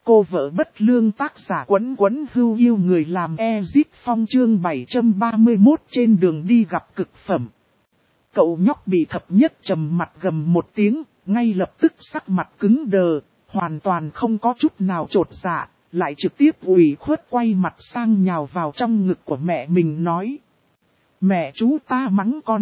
Cô vợ bất lương tác giả Quấn Quấn Hưu yêu người làm Exit Phong chương 731 trên đường đi gặp cực phẩm. Cậu nhóc bị thập nhất trầm mặt gầm một tiếng, ngay lập tức sắc mặt cứng đờ, hoàn toàn không có chút nào chột dạ, lại trực tiếp ủy khuất quay mặt sang nhào vào trong ngực của mẹ mình nói. Mẹ chú ta mắng con.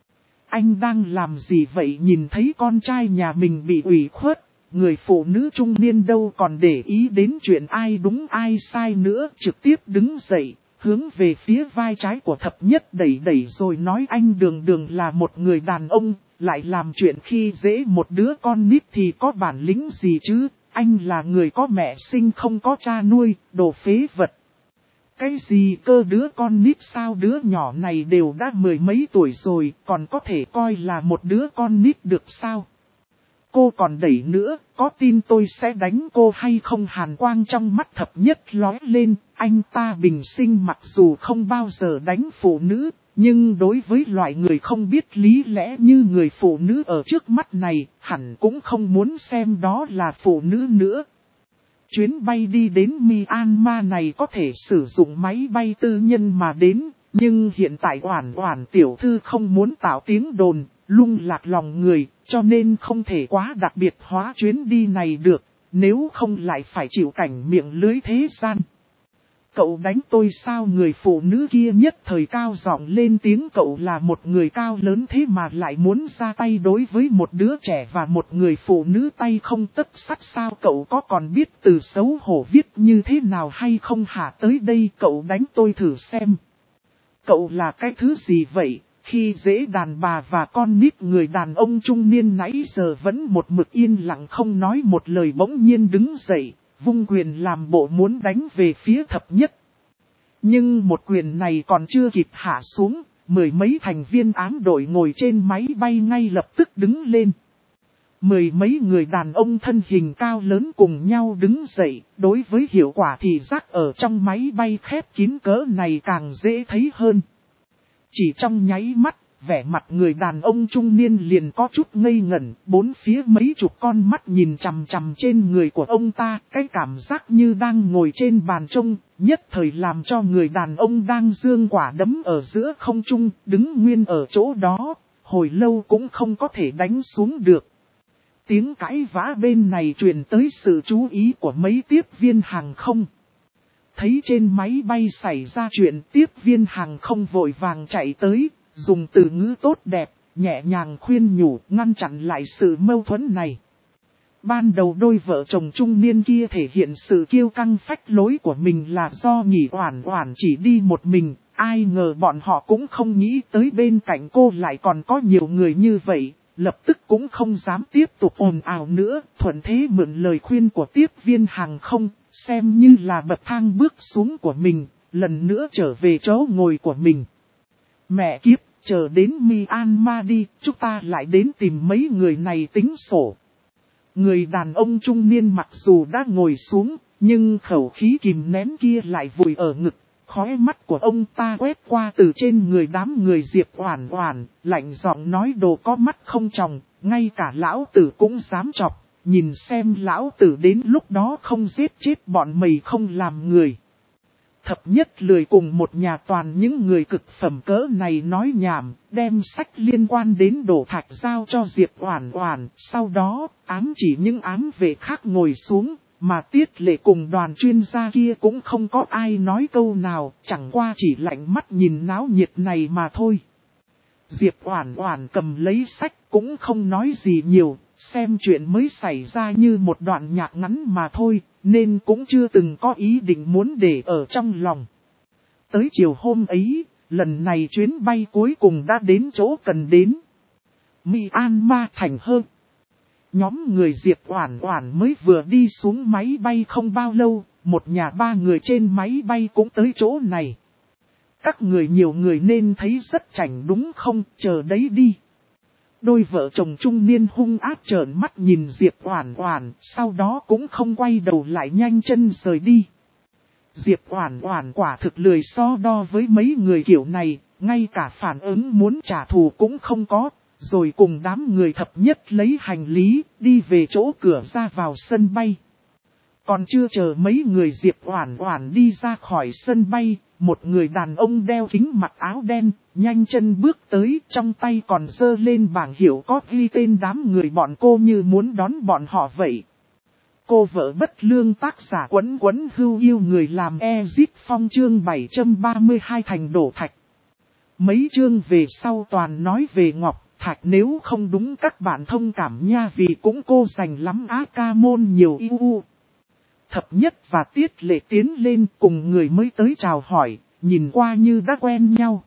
Anh đang làm gì vậy? Nhìn thấy con trai nhà mình bị ủy khuất, người phụ nữ trung niên đâu còn để ý đến chuyện ai đúng ai sai nữa, trực tiếp đứng dậy, hướng về phía vai trái của thập nhất đẩy đẩy rồi nói anh đường đường là một người đàn ông, lại làm chuyện khi dễ một đứa con nít thì có bản lĩnh gì chứ, anh là người có mẹ sinh không có cha nuôi, đồ phế vật. Cái gì cơ đứa con nít sao, đứa nhỏ này đều đã 10 mấy tuổi rồi, còn có thể coi là một đứa con nít được sao? Cô còn đẩy nữa, có tin tôi sẽ đánh cô hay không? Hàn quang trong mắt thập nhất lóe lên, anh ta bình sinh mặc dù không bao giờ đánh phụ nữ, nhưng đối với loại người không biết lý lẽ như người phụ nữ ở trước mắt này, hẳn cũng không muốn xem đó là phụ nữ nữa. Chuyến bay đi đến Myanmar này có thể sử dụng máy bay tư nhân mà đến, nhưng hiện tại Oản Oản tiểu thư không muốn tạo tiếng đồn, lung lạc lòng người, cho nên không thể quá đặc biệt hóa chuyến đi này được, nếu không lại phải chịu cảnh miệng lưới thế gian. Cậu đánh tôi sao? Người phụ nữ kia nhất thời cao giọng lên tiếng. Cậu là một người cao lớn thế mà lại muốn ra tay đối với một đứa trẻ và một người phụ nữ tay không tấc sắt sao? Cậu có còn biết từ xấu hổ viết như thế nào hay không hả? Tới đây cậu đánh tôi thử xem. Cậu là cái thứ gì vậy? Khi dễ đàn bà và con nít. Người đàn ông trung niên nãy giờ vẫn một mực yên lặng không nói một lời bỗng nhiên đứng dậy, vung quyền làm bộ muốn đánh về phía thập nhất. Nhưng một quyền này còn chưa kịp hạ xuống, mười mấy thành viên ám đội ngồi trên máy bay ngay lập tức đứng lên. Mười mấy người đàn ông thân hình cao lớn cùng nhau đứng dậy, đối với hiệu quả thị giác ở trong máy bay khép kín cỡ này càng dễ thấy hơn. Chỉ trong nháy mắt, vẻ mặt người đàn ông trung niên liền có chút ngây ngẩn, bốn phía mấy chục con mắt nhìn chằm chằm trên người của ông ta, cái cảm giác như đang ngồi trên bàn trông, nhất thời làm cho người đàn ông đang giương quả đấm ở giữa không trung, đứng nguyên ở chỗ đó, hồi lâu cũng không có thể đánh xuống được. Tiếng cãi vã bên này truyền tới sự chú ý của mấy tiếp viên hàng không. Thấy trên máy bay xảy ra chuyện, tiếp viên hàng không vội vàng chạy tới, dùng từ ngữ tốt đẹp, nhẹ nhàng khuyên nhủ, ngăn chặn lại sự mâu thuẫn này. Ban đầu đôi vợ chồng trung niên kia thể hiện sự kiêu căng phách lối của mình là do nghĩ Oản Oản chỉ đi một mình, ai ngờ bọn họ cũng không nghĩ tới bên cạnh cô lại còn có nhiều người như vậy, lập tức cũng không dám tiếp tục ồn ào nữa, thuận thế mượn lời khuyên của tiếp viên hàng không, xem như là bậc thang bước xuống của mình, lần nữa trở về chỗ ngồi của mình. Mẹ kiếp, chờ đến Myanmar đi, chúng ta lại đến tìm mấy người này tính sổ. Người đàn ông trung niên mặc dù đã ngồi xuống, nhưng khẩu khí kìm nén kia lại vùi ở ngực. Khóe mắt của ông ta quét qua từ trên người đám người Diệp Oản Oản, lạnh giọng nói đồ có mắt không tròng, ngay cả lão tử cũng dám chọc, nhìn xem lão tử đến lúc đó không giết chết bọn mày không làm người. Thập nhất lười cùng một nhà toàn những người cực phẩm cỡ này nói nhảm, đem sách liên quan đến đổ thạch giao cho Diệp Oản Oản, sau đó ám chỉ những ám vệ khác ngồi xuống, mà Tiết Lệ cùng đoàn chuyên gia kia cũng không có ai nói câu nào, chẳng qua chỉ lạnh mắt nhìn náo nhiệt này mà thôi. Diệp Oản Oản cầm lấy sách cũng không nói gì nhiều, xem chuyện mới xảy ra như một đoạn nhạc ngắn mà thôi, nên cũng chưa từng có ý định muốn để ở trong lòng. Tới chiều hôm ấy, lần này chuyến bay cuối cùng đã đến chỗ cần đến. Myanmar thành hơn. Nhóm người Diệp Oản Oản mới vừa đi xuống máy bay không bao lâu, một nhà ba người trên máy bay cũng tới chỗ này. Các người nhiều người nên thấy rất chảnh đúng không, chờ đấy đi. Đôi vợ chồng trung niên hung ác trợn mắt nhìn Diệp Oản Oản, sau đó cũng không quay đầu lại nhanh chân rời đi. Diệp Oản Oản quả thực lười so đo với mấy người kiểu này, ngay cả phản ứng muốn trả thù cũng không có, rồi cùng đám người thập nhất lấy hành lý, đi về chỗ cửa ra vào sân bay. Còn chưa chờ mấy người Diệp Oản Oản đi ra khỏi sân bay, một người đàn ông đeo kính mặc áo đen, nhanh chân bước tới, trong tay còn giơ lên bảng hiệu có ghi tên đám người bọn cô như muốn đón bọn họ vậy. Cô vợ bất lương tác giả Quấn Quấn Hưu yêu người làm Ezip Phong chương 732 thành đổ thạch. Mấy chương về sau toàn nói về Ngọc Thạch, nếu không đúng các bạn thông cảm nha, vì cũng cô dành lắm á ca môn nhiều yêu. Thập Nhất và Tiết Lệ tiến lên cùng người mới tới chào hỏi, nhìn qua như đã quen nhau.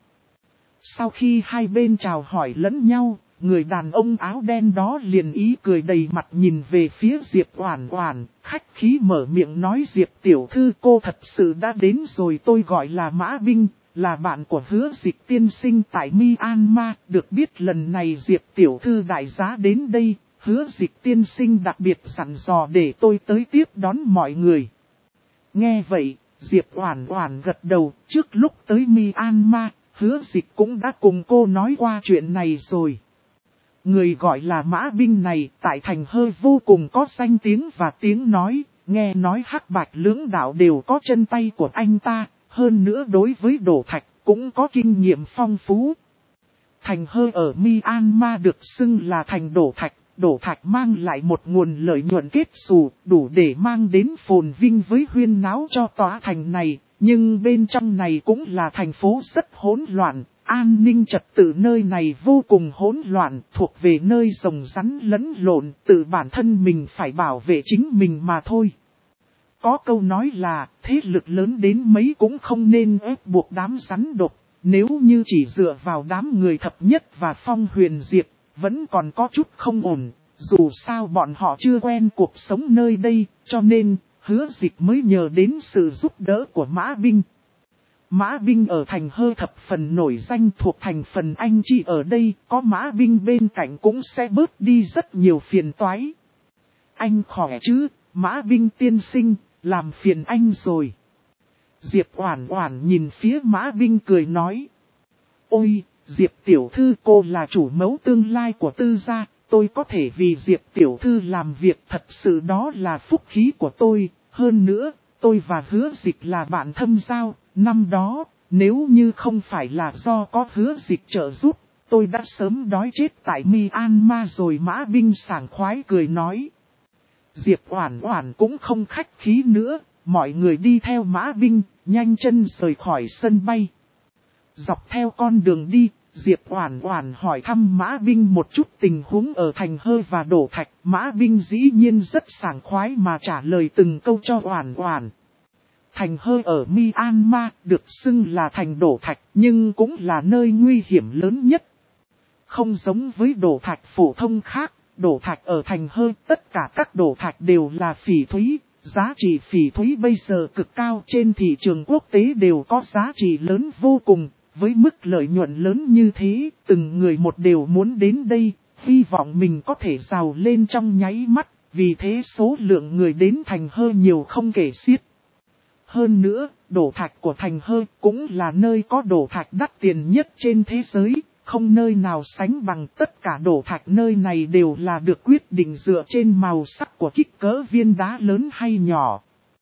Sau khi hai bên chào hỏi lẫn nhau, người đàn ông áo đen đó liền ý cười đầy mặt nhìn về phía Diệp Oản Oản, khách khí mở miệng nói: Diệp tiểu thư, cô thật sự đã đến rồi, tôi gọi là Mã Vinh, là bạn của Hứa Dịch tiên sinh tại Myanmar, được biết lần này Diệp tiểu thư đại giá đến đây, Hứa Dịch tiên sinh đặc biệt dặn dò để tôi tới tiếp đón mọi người. Nghe vậy, Diệp Oản Oản gật đầu, trước lúc tới Myanmar, Hứa Dịch cũng đã cùng cô nói qua chuyện này rồi. Người gọi là Mã Vinh này tại thành hơi vô cùng có danh tiếng và tiếng nói, nghe nói Hắc Bạch lưỡng đạo đều có chân tay của anh ta, hơn nữa đối với đổ thạch cũng có kinh nghiệm phong phú. Thành hơi ở Myanmar được xưng là thành đổ thạch mang lại một nguồn lợi nhuận kết xù, đủ để mang đến phồn vinh với huyên náo cho tòa thành này, nhưng bên trong này cũng là thành phố rất hỗn loạn. An ninh trật tự nơi này vô cùng hỗn loạn, thuộc về nơi rồng rắn lẫn lộn, tự bản thân mình phải bảo vệ chính mình mà thôi. Có câu nói là, thế lực lớn đến mấy cũng không nên ép buộc đám rắn độc, nếu như chỉ dựa vào đám người Thập Nhất và Phong Huyền Diệp, vẫn còn có chút không ổn, dù sao bọn họ chưa quen cuộc sống nơi đây, cho nên, Hứa Dịch mới nhờ đến sự giúp đỡ của Mã Vinh. Mã Vinh ở thành hơi thập phần nổi danh, thuộc thành phần anh chị ở đây, có Mã Vinh bên cạnh cũng sẽ bớt đi rất nhiều phiền toái. Anh khỏe chứ, Mã Vinh tiên sinh, làm phiền anh rồi. Diệp Oản Oản nhìn phía Mã Vinh cười nói. Ôi, Diệp tiểu thư, cô là chủ mẫu tương lai của Tư gia, tôi có thể vì Diệp tiểu thư làm việc, thật sự đó là phúc khí của tôi, hơn nữa, tôi và Hứa Dịch là bạn thâm giao. Năm đó, nếu như không phải là do có Hứa Dịch trợ giúp, tôi đã sớm đói chết tại Myanmar rồi. Mã Vinh sảng khoái cười nói. Diệp Oản Oản cũng không khách khí nữa, mọi người đi theo Mã Vinh, nhanh chân rời khỏi sân bay. Dọc theo con đường đi, Diệp Oản Oản hỏi thăm Mã Vinh một chút tình huống ở thành hơi và đổ thạch. Mã Vinh dĩ nhiên rất sảng khoái mà trả lời từng câu cho Oản Oản. Thành hơi ở Myanmar được xưng là thành đổ thạch, nhưng cũng là nơi nguy hiểm lớn nhất. Không giống với đổ thạch phổ thông khác, đổ thạch ở thành hơi, tất cả các đổ thạch đều là phỉ thúy, giá trị phỉ thúy bây giờ cực cao, trên thị trường quốc tế đều có giá trị lớn vô cùng. Với mức lợi nhuận lớn như thế, từng người một đều muốn đến đây, hy vọng mình có thể giàu lên trong nháy mắt, vì thế số lượng người đến thành hơi nhiều không kể xiết. Hơn nữa, đổ thạch của thành hơi cũng là nơi có đổ thạch đắt tiền nhất trên thế giới, không nơi nào sánh bằng. Tất cả đổ thạch nơi này đều là được quyết định dựa trên màu sắc của kích cỡ viên đá lớn hay nhỏ.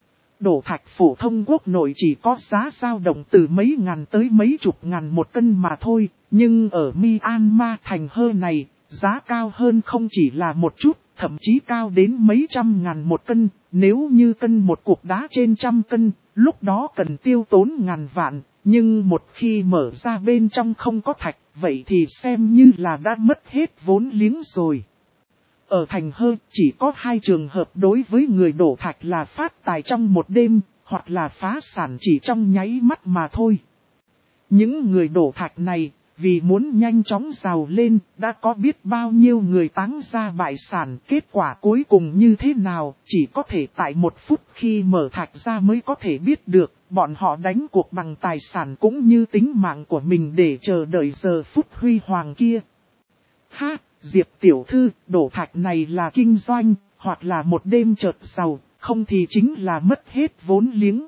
Đổ thạch phổ thông quốc nội chỉ có giá dao động từ mấy ngàn tới mấy chục ngàn một cân mà thôi, nhưng ở Myanmar thành hơi này, giá cao hơn không chỉ là một chút, thậm chí cao đến mấy trăm ngàn một cân. Nếu như cân một cục đá trên trăm cân, lúc đó cần tiêu tốn ngàn vạn, nhưng một khi mở ra bên trong không có thạch, vậy thì xem như là đã mất hết vốn liếng rồi. Ở thành hơi chỉ có hai trường hợp đối với người đổ thạch là phát tài trong một đêm, hoặc là phá sản chỉ trong nháy mắt mà thôi. Những người đổ thạch này, vì muốn nhanh chóng giàu lên, đã có biết bao nhiêu người táng ra bại sản, kết quả cuối cùng như thế nào, chỉ có thể tại một phút khi mở thạch ra mới có thể biết được, bọn họ đánh cuộc bằng tài sản cũng như tính mạng của mình để chờ đợi giờ phút huy hoàng kia. Ha, Diệp tiểu thư, đổ thạch này là kinh doanh, hoặc là một đêm chợt giàu, không thì chính là mất hết vốn liếng.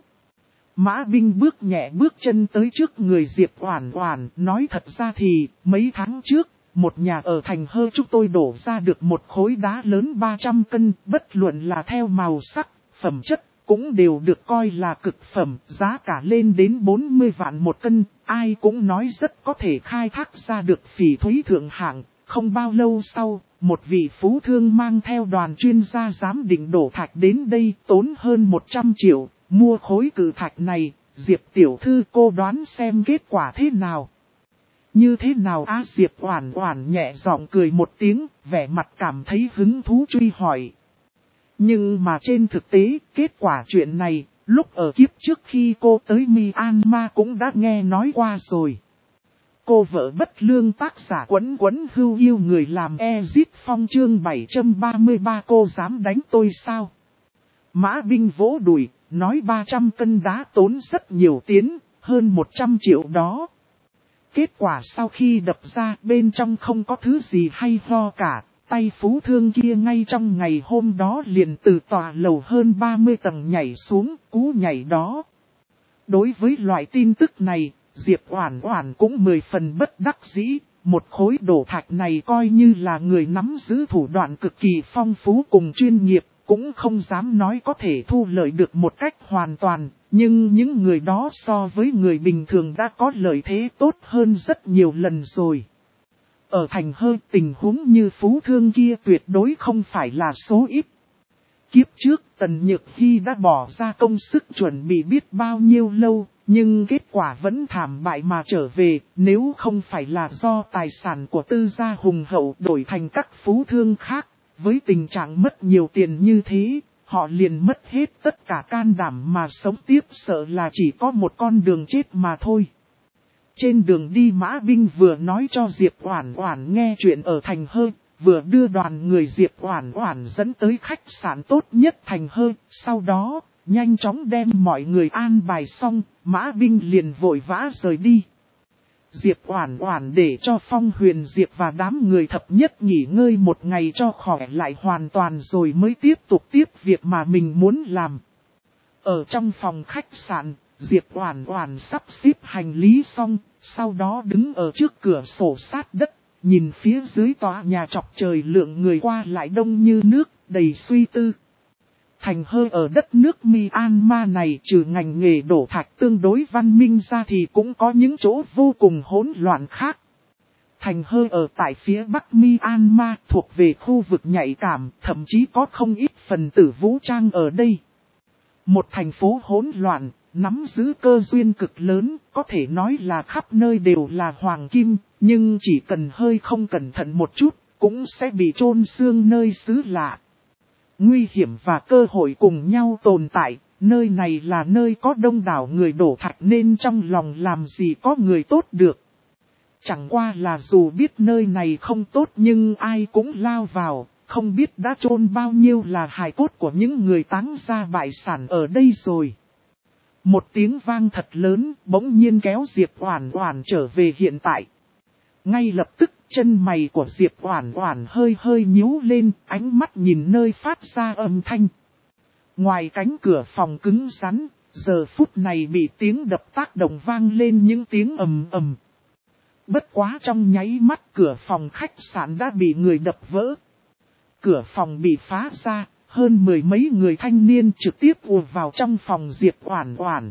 Mã Vinh bước nhẹ bước chân tới trước người Diệp Oản Oản, nói thật ra thì, mấy tháng trước, một nhà ở thành hơi chúng tôi đổ ra được một khối đá lớn 300 cân, bất luận là theo màu sắc, phẩm chất, cũng đều được coi là cực phẩm, giá cả lên đến 40 vạn một cân, ai cũng nói rất có thể khai thác ra được phỉ thúy thượng hạng. Không bao lâu sau, một vị phú thương mang theo đoàn chuyên gia giám định đổ thạch đến đây, tốn hơn 100 triệu, mua khối cự thạch này. Diệp tiểu thư, cô đoán xem kết quả thế nào? Như thế nào á? Diệp Oản Oản nhẹ giọng cười một tiếng, vẻ mặt cảm thấy hứng thú truy hỏi. Nhưng mà trên thực tế, kết quả chuyện này, lúc ở kiếp trước khi cô tới Myanmar cũng đã nghe nói qua rồi. Cô vợ bất lương tác giả Quấn Quấn Hưu yêu người làm Ezit Phong chương 733, cô dám đánh tôi sao? Mã Binh vỗ đùi, nói 300 cân đá tốn rất nhiều tiền, hơn 100 triệu đó. Kết quả sau khi đập ra, bên trong không có thứ gì hay ho cả, tay phú thương kia ngay trong ngày hôm đó liền từ tòa lầu hơn 30 tầng nhảy xuống, cú nhảy đó. Đối với loại tin tức này, Diệp Oản Oản cũng 10 phần bất đắc dĩ, một khối đổ thạch này coi như là người nắm giữ thủ đoạn cực kỳ phong phú cùng chuyên nghiệp, cũng không dám nói có thể thu lợi được một cách hoàn toàn, nhưng những người đó so với người bình thường đã có lợi thế tốt hơn rất nhiều lần rồi. Ở thành Hơi, tình huống như phú thương kia tuyệt đối không phải là số ít. Kiếp trước Tần Nhược Hy đã bỏ ra công sức chuẩn bị biết bao nhiêu lâu, nhưng kết quả vẫn thảm bại mà trở về, nếu không phải là do tài sản của tư gia hùng hậu đổi thành các phú thương khác, với tình trạng mất nhiều tiền như thế, họ liền mất hết tất cả can đảm mà sống tiếp, sợ là chỉ có một con đường chết mà thôi. Trên đường đi Mã Binh vừa nói cho Diệp Oản Oản nghe chuyện ở thành Hơi, vừa đưa đoàn người Diệp Oản Oản dẫn tới khách sạn tốt nhất thành Hơi, sau đó, nhanh chóng đem mọi người an bài xong, Mã Binh liền vội vã rời đi. Diệp Oản Oản để cho Phong Huyền Diệp và đám người thập nhất nghỉ ngơi một ngày cho khỏe lại hoàn toàn rồi mới tiếp tục tiếp việc mà mình muốn làm. Ở trong phòng khách sạn, Diệp Oản Oản sắp xếp hành lý xong, sau đó đứng ở trước cửa sổ sát đất, nhìn phía dưới tòa nhà chọc trời lượng người qua lại đông như nước, đầy suy tư. Thành Hơi ở đất nước Myanmar này trừ ngành nghề đổ thạch tương đối văn minh ra thì cũng có những chỗ vô cùng hỗn loạn khác. Thành Hơi ở tại phía bắc Myanmar thuộc về khu vực nhạy cảm, thậm chí có không ít phần tử vũ trang ở đây. Một thành phố hỗn loạn, nắm giữ cơ duyên cực lớn, có thể nói là khắp nơi đều là hoàng kim, nhưng chỉ cần hơi không cẩn thận một chút, cũng sẽ bị chôn xương nơi xứ lạ. Nguy hiểm và cơ hội cùng nhau tồn tại, nơi này là nơi có đông đảo người đổ thạch nên trong lòng làm gì có người tốt được. Chẳng qua là dù biết nơi này không tốt nhưng ai cũng lao vào, không biết đã chôn bao nhiêu là hài cốt của những người táng ra bại sản ở đây rồi. Một tiếng vang thật lớn bỗng nhiên kéo Diệp Oản Oản trở về hiện tại. Ngay lập tức chân mày của Diệp Oản Oản hơi hơi nhíu lên, ánh mắt nhìn nơi phát ra âm thanh. Ngoài cánh cửa phòng cứng rắn, giờ phút này bị tiếng đập tác động vang lên những tiếng ầm ầm. Bất quá trong nháy mắt cửa phòng khách sạn đã bị người đập vỡ. Cửa phòng bị phá ra, hơn 10 mấy người thanh niên trực tiếp ùa vào trong phòng Diệp Oản Oản.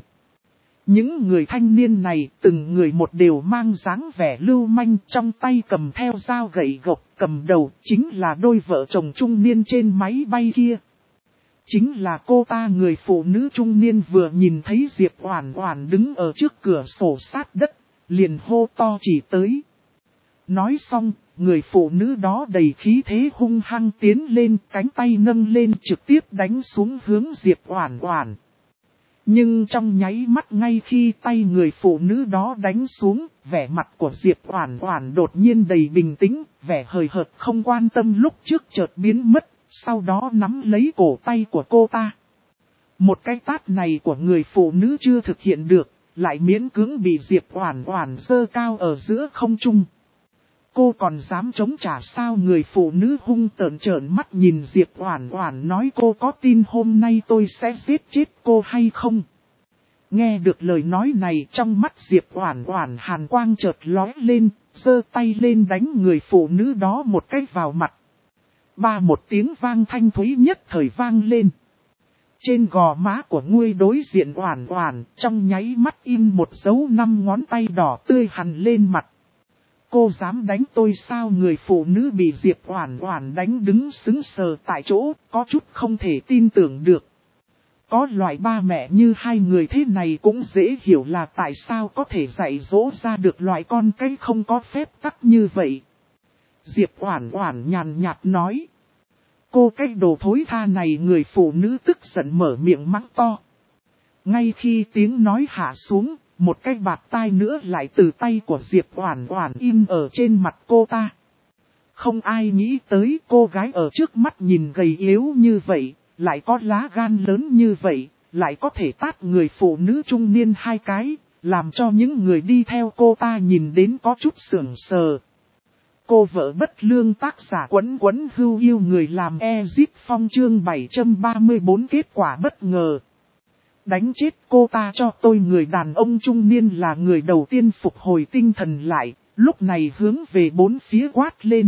Những người thanh niên này từng người một đều mang dáng vẻ lưu manh, trong tay cầm theo dao gậy gộc, cầm đầu chính là đôi vợ chồng trung niên trên máy bay kia. Chính là cô ta, người phụ nữ trung niên vừa nhìn thấy Diệp Oản Oản đứng ở trước cửa sổ sát đất, liền hô to chỉ tới. Nói xong, người phụ nữ đó đầy khí thế hung hăng tiến lên, cánh tay nâng lên trực tiếp đánh xuống hướng Diệp Oản Oản. Nhưng trong nháy mắt ngay khi tay người phụ nữ đó đánh xuống, vẻ mặt của Diệp Oản Oản đột nhiên đầy bình tĩnh, vẻ hời hợt không quan tâm lúc trước chợt biến mất, sau đó nắm lấy cổ tay của cô ta. Một cái tát này của người phụ nữ chưa thực hiện được, lại miễn cưỡng bị Diệp Oản Oản giơ cao ở giữa không trung. Cô còn dám chống trả sao? Người phụ nữ hung tợn trợn mắt nhìn Diệp Oản Oản nói, cô có tin hôm nay tôi sẽ giết chết cô hay không? Nghe được lời nói này trong mắt Diệp Oản Oản hàn quang chợt lóe lên, giơ tay lên đánh người phụ nữ đó một cái vào mặt. Ba một tiếng vang thanh thúy nhất thời vang lên. Trên gò má của Nguôi đối diện Oản Oản, trong nháy mắt in một dấu 5 ngón tay đỏ tươi hằn lên mặt. Cô dám đánh tôi sao? Người phụ nữ bị Diệp Oản Oản đánh đứng sững sờ tại chỗ, có chút không thể tin tưởng được. Có loại ba mẹ như hai người thế này cũng dễ hiểu là tại sao có thể dạy dỗ ra được loại con cái không có phép tắc như vậy. Diệp Oản Oản nhàn nhạt nói. Cô cái đồ thối tha này, người phụ nữ tức giận mở miệng mắng to. Ngay khi tiếng nói hạ xuống, một cái bạt tai nữa lại từ tay của Diệp Oản Oản in ở trên mặt cô ta. Không ai nghĩ tới cô gái ở trước mắt nhìn gầy yếu như vậy, lại có lá gan lớn như vậy, lại có thể tát người phụ nữ trung niên 2 cái, làm cho những người đi theo cô ta nhìn đến có chút sững sờ. Cô vợ bất lương, tác giả Quấn Quấn Hưu Yêu người làm Ezip Phong chương 734 kết quả bất ngờ. Đánh chết cô ta cho tôi. Người đàn ông trung niên là người đầu tiên phục hồi tinh thần lại, lúc này hướng về bốn phía quát lên.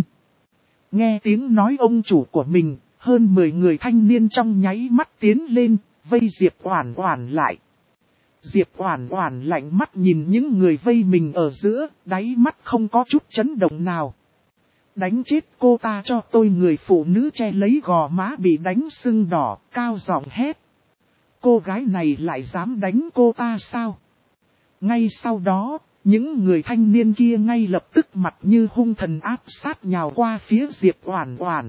Nghe tiếng nói ông chủ của mình, hơn 10 người thanh niên trong nháy mắt tiến lên, vây Diệp Oản Oản lại. Diệp Oản Oản lạnh mắt nhìn những người vây mình ở giữa, đáy mắt không có chút chấn động nào. Đánh chết cô ta cho tôi. Người phụ nữ che lấy gò má bị đánh sưng đỏ, cao giọng hét. Cô gái này lại dám đánh cô ta sao? Ngay sau đó, những người thanh niên kia ngay lập tức mặt như hung thần áp sát nhào qua phía Diệp Oản Oản.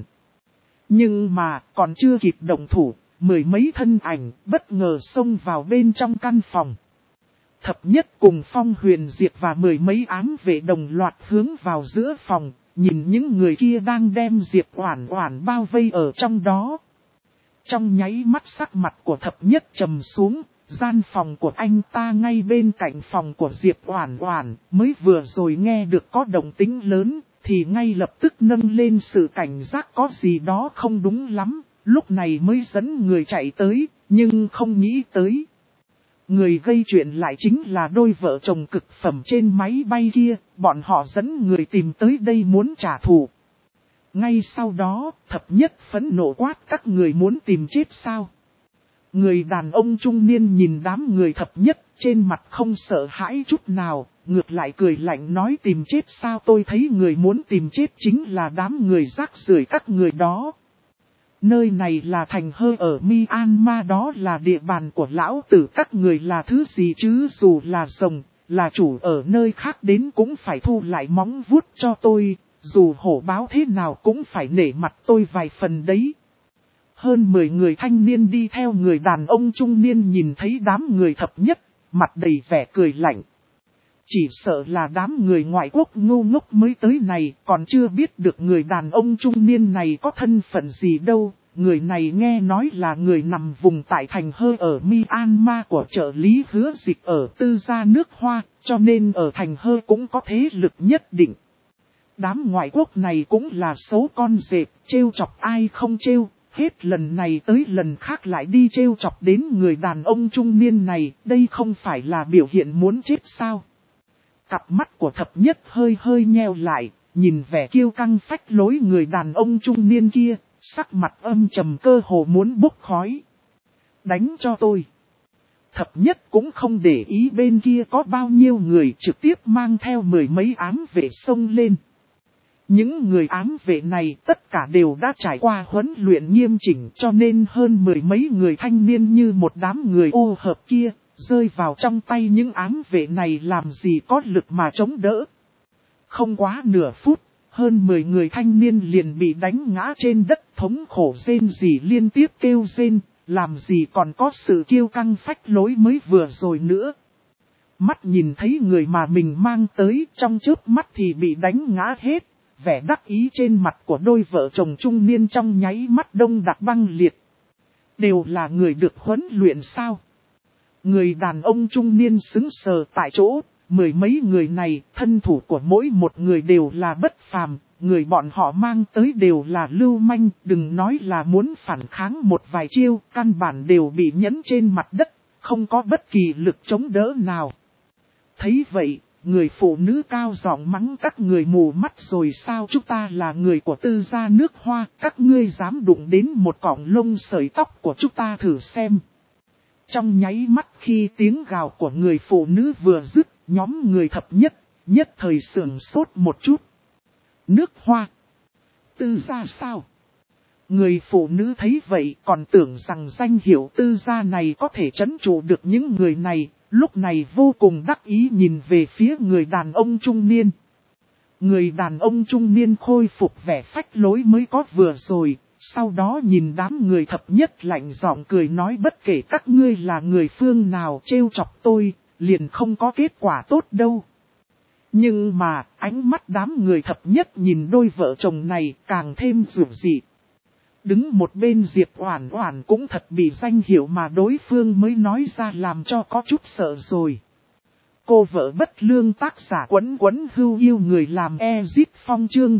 Nhưng mà, còn chưa kịp động thủ, 10 mấy thân ảnh bất ngờ xông vào bên trong căn phòng. Thập Nhất cùng Phong Huyền Diệp và 10 mấy ám vệ đồng loạt hướng vào giữa phòng, nhìn những người kia đang đem Diệp Oản Oản bao vây ở trong đó. Trong nháy mắt sắc mặt của Thập Nhất trầm xuống, gian phòng của anh ta ngay bên cạnh phòng của Diệp Oản Oản, mới vừa rồi nghe được có động tĩnh lớn, thì ngay lập tức nâng lên sự cảnh giác có gì đó không đúng lắm, lúc này mới dẫn người chạy tới, nhưng không nghĩ tới. Người gây chuyện lại chính là đôi vợ chồng cực phẩm trên máy bay kia, bọn họ dẫn người tìm tới đây muốn trả thù. Ngay sau đó, Thập Nhất phẫn nộ quát, các người muốn tìm chết sao? Người đàn ông trung niên nhìn đám người Thập Nhất, trên mặt không sợ hãi chút nào, ngược lại cười lạnh nói tìm chết sao? Tôi thấy người muốn tìm chết chính là đám người rác rưởi các người đó. Nơi này là thành Hơi ở Myanmar, đó là địa bàn của lão tử, các người là thứ gì chứ? Dù là rồng, là chủ ở nơi khác đến cũng phải thu lại móng vuốt cho tôi, dù hổ báo thế nào cũng phải nể mặt tôi vài phần đấy. Hơn 10 người thanh niên đi theo người đàn ông trung niên nhìn thấy đám người Thập Nhất, mặt đầy vẻ cười lạnh. Chỉ sợ là đám người ngoại quốc ngu ngốc mới tới này, còn chưa biết được người đàn ông trung niên này có thân phận gì đâu. Người này nghe nói là người nằm vùng tại thành Hơi ở Myanmar của trợ lý Hứa Dịch ở Tư gia nước Hoa, cho nên ở thành Hơi cũng có thế lực nhất định. Đám ngoại quốc này cũng là xấu con dẹp, trêu chọc ai không trêu, hết lần này tới lần khác lại đi trêu chọc đến người đàn ông trung niên này, đây không phải là biểu hiện muốn chết sao? Cặp mắt của Thập Nhất hơi hơi nheo lại, nhìn vẻ kiêu căng phách lối người đàn ông trung niên kia, sắc mặt âm trầm cơ hồ muốn bốc khói. Đánh cho tôi. Thập Nhất cũng không để ý bên kia có bao nhiêu người, trực tiếp mang theo 10 mấy ám vệ xông lên. Những người ám vệ này tất cả đều đã trải qua huấn luyện nghiêm chỉnh, cho nên hơn 10 mấy người thanh niên như một đám người ô hợp kia, rơi vào trong tay những ám vệ này làm gì có lực mà chống đỡ. Không quá nửa phút, hơn 10 người thanh niên liền bị đánh ngã trên đất, thống khổ rên rỉ liên tiếp kêu rên, làm gì còn có sự kiêu căng phách lối mới vừa rồi nữa. Mắt nhìn thấy người mà mình mang tới, trong chớp mắt thì bị đánh ngã hết, vẻ đắc ý trên mặt của đôi vợ chồng trung niên trong nháy mắt đông đặc băng liệt. Đều là người được huấn luyện sao? Người đàn ông trung niên sững sờ tại chỗ, 10 mấy người này, thân thủ của mỗi một người đều là bất phàm, người bọn họ mang tới đều là lưu manh, đừng nói là muốn phản kháng một vài chiêu, căn bản đều bị nhấn trên mặt đất, không có bất kỳ lực chống đỡ nào. Thấy vậy, người phụ nữ cao giọng mắng các người mù mắt rồi sao, chúng ta là người của Tư gia nước Hoa, các ngươi dám đụng đến một cọng lông sợi tóc của chúng ta thử xem. Trong nháy mắt khi tiếng gào của người phụ nữ vừa dứt, nhóm người thập nhất thời sửng sốt một chút. Nước Hoa? Tư gia sao? Người phụ nữ thấy vậy còn tưởng rằng danh hiệu Tư gia này có thể trấn trụ được những người này, lúc này vô cùng đắc ý nhìn về phía người đàn ông trung niên. Người đàn ông trung niên khôi phục vẻ phách lối mới có vừa rồi, sau đó nhìn đám người thập nhất lạnh giọng cười nói bất kể các ngươi là người phương nào trêu chọc tôi, liền không có kết quả tốt đâu. Nhưng mà, ánh mắt đám người thập nhất nhìn đôi vợ chồng này càng thêm rủi dị. Đứng một bên Diệp Oản Oản cũng thật bị danh hiệu mà đối phương mới nói ra làm cho có chút sợ rồi. Cô vợ bất lương tác giả Quấn Quấn Hưu yêu người làm Ezit Phong chương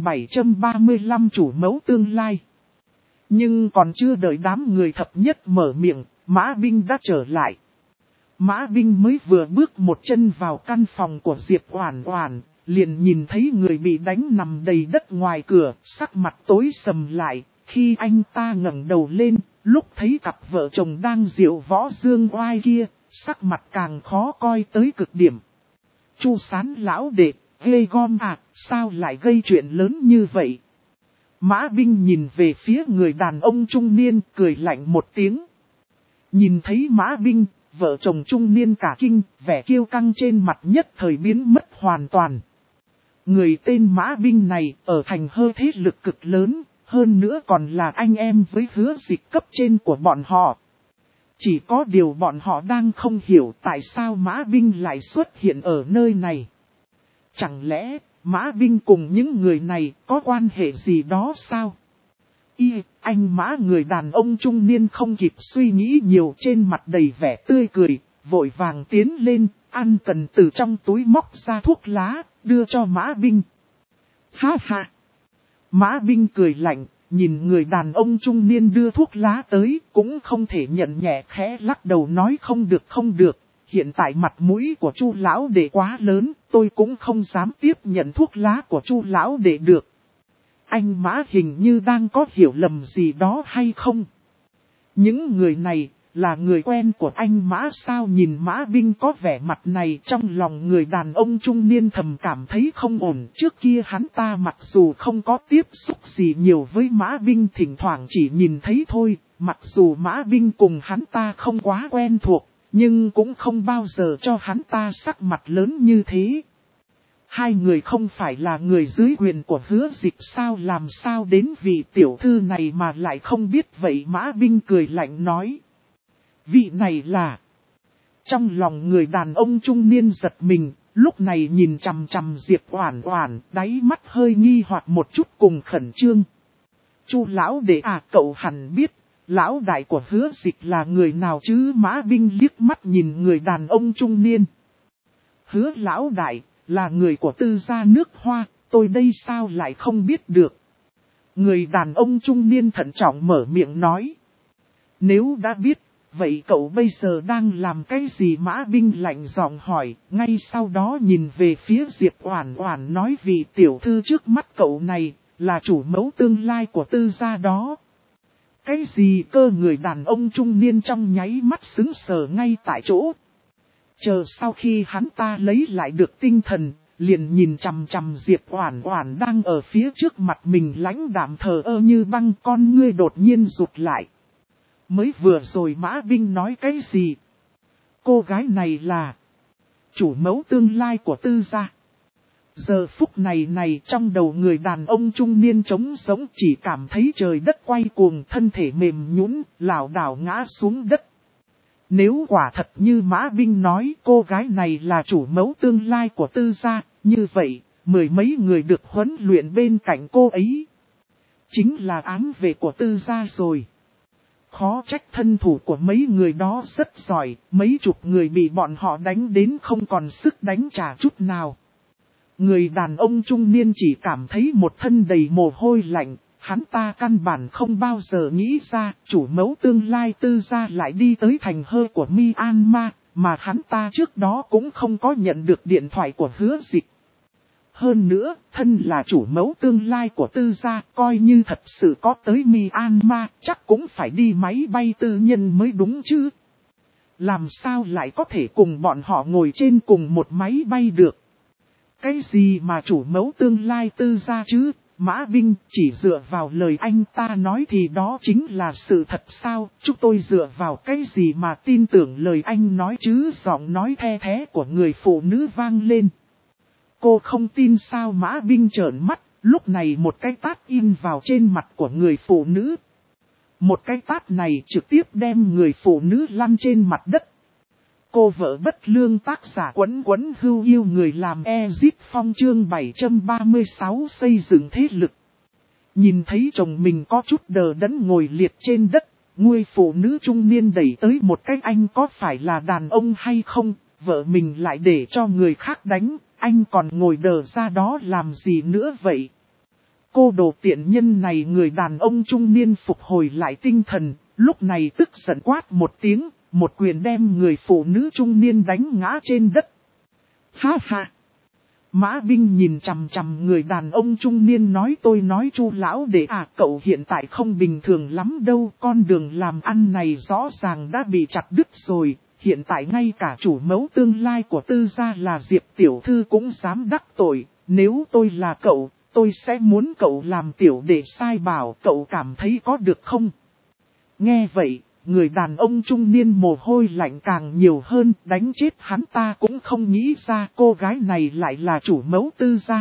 735 chủ mẫu tương lai. Nhưng còn chưa đợi đám người thập nhất mở miệng, Mã Binh đã trở lại. Mã Binh mới vừa bước một chân vào căn phòng của Diệp Oản Oản, liền nhìn thấy người bị đánh nằm đầy đất ngoài cửa, sắc mặt tối sầm lại. Khi anh ta ngẩng đầu lên, lúc thấy cặp vợ chồng đang diệu võ dương oai kia, sắc mặt càng khó coi tới cực điểm. Chu Sán lão đệ, ghê gom à, sao lại gây chuyện lớn như vậy? Mã Binh nhìn về phía người đàn ông trung niên, cười lạnh một tiếng. Nhìn thấy Mã Binh, vợ chồng trung niên cả kinh, vẻ kiêu căng trên mặt nhất thời biến mất hoàn toàn. Người tên Mã Binh này ở thành Hơ thế lực cực lớn, hơn nữa còn là anh em với Hứa Dịch cấp trên của bọn họ. Chỉ có điều bọn họ đang không hiểu tại sao Mã Binh lại xuất hiện ở nơi này. Chẳng lẽ Mã Binh cùng những người này có quan hệ gì đó sao? Anh Mã người đàn ông trung niên không kịp suy nghĩ nhiều, trên mặt đầy vẻ tươi cười, vội vàng tiến lên, ăn cần từ trong túi móc ra thuốc lá, đưa cho Mã Binh. Ha ha! Mã Binh cười lạnh, nhìn người đàn ông trung niên đưa thuốc lá tới, cũng không thể nhận nhẹ, khẽ lắc đầu nói không được, hiện tại mặt mũi của Chu lão đệ quá lớn, tôi cũng không dám tiếp nhận thuốc lá của Chu lão đệ được. Anh Mã hình như đang có hiểu lầm gì đó hay không? Những người này là người quen của anh Mã sao? Nhìn Mã Binh có vẻ mặt này, trong lòng người đàn ông trung niên thầm cảm thấy không ổn. Trước kia hắn ta mặc dù không có tiếp xúc gì nhiều với Mã Binh, thỉnh thoảng chỉ nhìn thấy thôi, mặc dù Mã Binh cùng hắn ta không quá quen thuộc, nhưng cũng không bao giờ cho hắn ta sắc mặt lớn như thế. Hai người không phải là người dưới quyền của Hứa Dịch sao, làm sao đến vị tiểu thư này mà lại không biết vậy? Mã Binh cười lạnh nói. Vị này là... Trong lòng người đàn ông trung niên giật mình, lúc này nhìn chằm chằm Diệp Oản Oản, đáy mắt hơi nghi hoặc một chút cùng khẩn trương. Chu lão đệ à, cậu hẳn biết, lão đại của Hứa Dịch là người nào chứ? Mã Binh liếc mắt nhìn người đàn ông trung niên. Hứa lão đại là người của Tư gia nước Hoa, tôi đây sao lại không biết được? Người đàn ông trung niên thận trọng mở miệng nói. Nếu đã biết, vậy cậu bây giờ đang làm cái gì? Mã Binh lạnh giọng hỏi, ngay sau đó nhìn về phía Diệp Oản Oản nói vị tiểu thư trước mắt cậu này, là chủ mẫu tương lai của Tư gia đó. Cái gì cơ? Người đàn ông trung niên trong nháy mắt sững sờ ngay tại chỗ. Chờ sau khi hắn ta lấy lại được tinh thần, liền nhìn chằm chằm Diệp Oản Oản đang ở phía trước mặt mình lãnh đạm thờ ơ như băng, con ngươi đột nhiên rụt lại. Mới vừa rồi Mã Binh nói cái gì? Cô gái này là chủ mẫu tương lai của Tư gia. Giờ phút này trong đầu người đàn ông trung niên trống sống, chỉ cảm thấy trời đất quay cuồng, thân thể mềm nhũn, lảo đảo ngã xuống đất. Nếu quả thật như Mã Binh nói cô gái này là chủ mẫu tương lai của Tư gia, như vậy, mười mấy người được huấn luyện bên cạnh cô ấy chính là ám vệ của Tư gia rồi. Khó trách thân thủ của mấy người đó rất giỏi, mấy chục người bị bọn họ đánh đến không còn sức đánh trả chút nào. Người đàn ông trung niên chỉ cảm thấy một thân đầy mồ hôi lạnh. Hắn ta căn bản không bao giờ nghĩ ra chủ mẫu tương lai Tư gia lại đi tới thành Hơ của Myanmar, mà hắn ta trước đó cũng không có nhận được điện thoại của Hứa Dịch. Hơn nữa, thân là chủ mẫu tương lai của Tư gia, coi như thật sự có tới Myanmar, chắc cũng phải đi máy bay tư nhân mới đúng chứ. Làm sao lại có thể cùng bọn họ ngồi trên cùng một máy bay được? Cái gì mà chủ mẫu tương lai Tư gia chứ? Mã Vinh, chỉ dựa vào lời anh ta nói thì đó chính là sự thật sao? Chúng tôi dựa vào cái gì mà tin tưởng lời anh nói chứ? Giọng nói the thé của người phụ nữ vang lên. Cô không tin sao? Mã Vinh trợn mắt, lúc này một cái tát in vào trên mặt của người phụ nữ. Một cái tát này trực tiếp đem người phụ nữ lăn trên mặt đất. Cô vợ bất lương tác giả Quấn Quấn Hưu Yêu Người làm Ezip Phong chương 736 xây dựng thế lực. Nhìn thấy chồng mình có chút đờ đẫn ngồi liệt trên đất, người phụ nữ trung niên đẩy tới một cái anh có phải là đàn ông hay không, vợ mình lại để cho người khác đánh, anh còn ngồi đờ ra đó làm gì nữa vậy? Cô đồ tiện nhân này, người đàn ông trung niên phục hồi lại tinh thần, lúc này tức giận quát một tiếng. Một quyền đem người phụ nữ trung niên đánh ngã trên đất. Ha ha! Mã Vinh nhìn chằm chằm người đàn ông trung niên nói, tôi nói Chu lão đệ à, cậu hiện tại không bình thường lắm đâu, con đường làm ăn này rõ ràng đã bị chặt đứt rồi, hiện tại ngay cả chủ mẫu tương lai của Tư gia là Diệp tiểu thư cũng dám đắc tội, nếu tôi là cậu, tôi sẽ muốn cậu làm tiểu đệ sai bảo, cậu cảm thấy có được không? Nghe vậy. Người đàn ông trung niên mồ hôi lạnh càng nhiều hơn, đánh chết hắn ta cũng không nghĩ ra cô gái này lại là chủ mẫu Tư gia.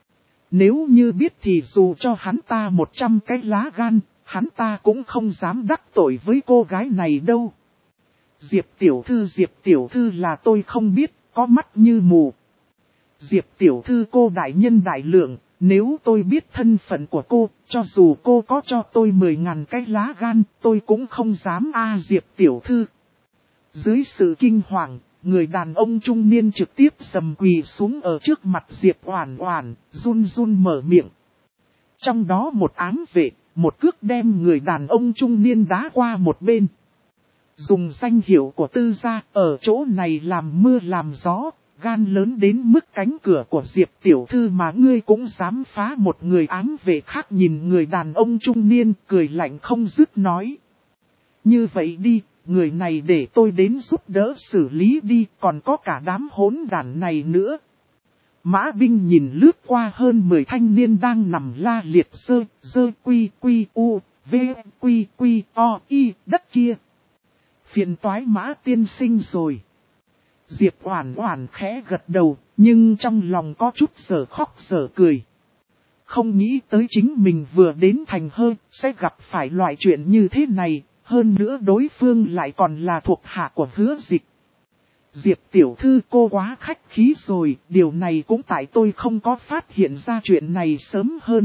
Nếu như biết thì dù cho hắn ta 100 cái lá gan, hắn ta cũng không dám đắc tội với cô gái này đâu. Diệp tiểu thư là tôi không biết, có mắt như mù. Diệp tiểu thư cô đại nhân đại lượng. Nếu tôi biết thân phận của cô, cho dù cô có cho tôi 10.000 cái lá gan, tôi cũng không dám Diệp tiểu thư. Dưới sự kinh hoàng, người đàn ông trung niên trực tiếp sầm quỳ xuống ở trước mặt Diệp Oản Oản, run run mở miệng. Trong đó một ám vệ, một cước đem người đàn ông trung niên đá qua một bên. Dùng danh hiệu của Tư gia, ở chỗ này làm mưa làm gió. Gan lớn đến mức cánh cửa của Diệp tiểu thư mà ngươi cũng dám phá, một người ám vệ khác nhìn người đàn ông trung niên cười lạnh không dứt nói. Như vậy đi, người này để tôi đến giúp đỡ xử lý đi, còn có cả đám hỗn đản này nữa. Mã Vinh nhìn lướt qua hơn 10 thanh niên đang nằm la liệt dơ quy u, v quy o y đất kia. Phiền toái Mã tiên sinh rồi. Diệp Oản Oản khẽ gật đầu, nhưng trong lòng có chút sở khóc sở cười. Không nghĩ tới chính mình vừa đến thành Hơi, sẽ gặp phải loại chuyện như thế này, hơn nữa đối phương lại còn là thuộc hạ của Hứa Dịch. Diệp tiểu thư cô quá khách khí rồi, điều này cũng tại tôi không có phát hiện ra chuyện này sớm hơn.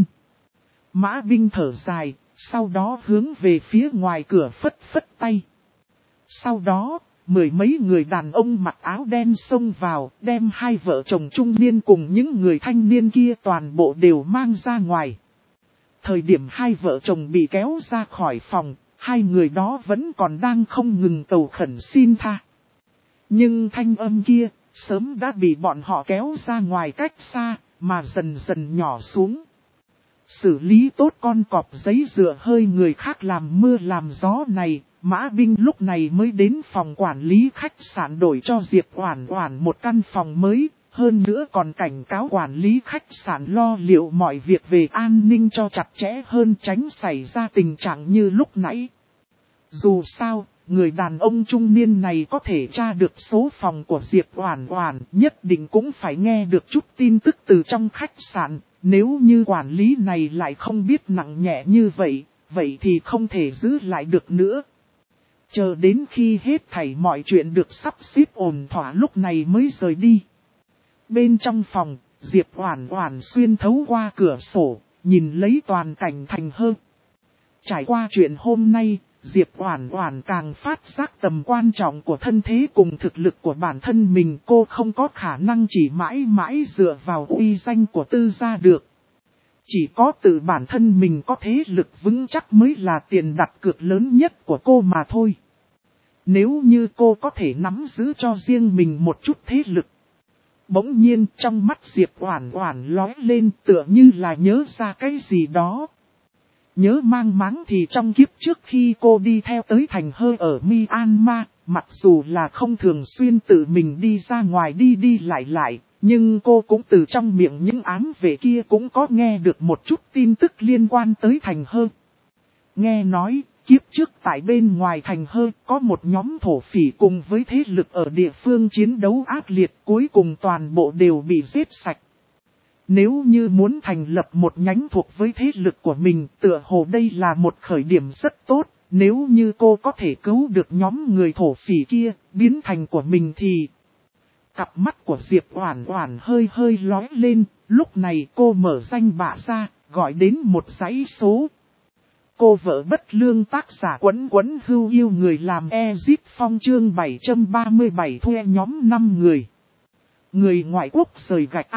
Mã Vinh thở dài, sau đó hướng về phía ngoài cửa phất phất tay. Sau đó, 10 mấy người đàn ông mặc áo đen xông vào, đem hai vợ chồng trung niên cùng những người thanh niên kia toàn bộ đều mang ra ngoài. Thời điểm hai vợ chồng bị kéo ra khỏi phòng, hai người đó vẫn còn đang không ngừng cầu khẩn xin tha. Nhưng thanh âm kia, sớm đã bị bọn họ kéo ra ngoài cách xa, mà dần dần nhỏ xuống. Xử lý tốt con cọp giấy dựa hơi người khác làm mưa làm gió này, Mã Vinh lúc này mới đến phòng quản lý khách sạn đổi cho Diệp Oản Oản một căn phòng mới, hơn nữa còn cảnh cáo quản lý khách sạn lo liệu mọi việc về an ninh cho chặt chẽ hơn, tránh xảy ra tình trạng như lúc nãy. Dù sao, người đàn ông trung niên này có thể tra được số phòng của Diệp Oản Oản, nhất định cũng phải nghe được chút tin tức từ trong khách sạn, nếu như quản lý này lại không biết nặng nhẹ như vậy, vậy thì không thể giữ lại được nữa. Chờ đến khi hết thảy mọi chuyện được sắp xếp ổn thỏa lúc này mới rời đi. Bên trong phòng, Diệp Oản Oản xuyên thấu qua cửa sổ, nhìn lấy toàn cảnh thành Hơi. Trải qua chuyện hôm nay, Diệp Oản Oản càng phát giác tầm quan trọng của thân thế cùng thực lực của bản thân mình, cô không có khả năng chỉ mãi mãi dựa vào uy danh của Tư gia được. Chỉ có tự bản thân mình có thế lực vững chắc mới là tiền đặt cược lớn nhất của cô mà thôi. Nếu như cô có thể nắm giữ cho riêng mình một chút thế lực. Bỗng nhiên trong mắt Diệp Oản Oản lóe lên tựa như là nhớ ra cái gì đó. Nhớ mang máng thì trong kiếp trước khi cô đi theo tới thành Hơ ở Myanmar, mặc dù là không thường xuyên tự mình đi ra ngoài đi lại, nhưng cô cũng từ trong miệng những ám vệ kia cũng có nghe được một chút tin tức liên quan tới thành Hơ. Nghe nói, kiếp trước tại bên ngoài thành Hơ có một nhóm thổ phỉ cùng với thế lực ở địa phương chiến đấu ác liệt, cuối cùng toàn bộ đều bị giết sạch. Nếu như muốn thành lập một nhánh thuộc với thế lực của mình, tựa hồ đây là một khởi điểm rất tốt. Nếu như cô có thể cứu được nhóm người thổ phỉ kia, biến thành của mình thì... Cặp mắt của Diệp Oản Oản hơi hơi lóe lên, lúc này cô mở danh bạ ra, gọi đến một dãy số. Cô vợ bất lương tác giả Quấn Quấn Hưu yêu người làm Ezip Phong chương 737 thuê nhóm 5 người. Người ngoại quốc rời gạch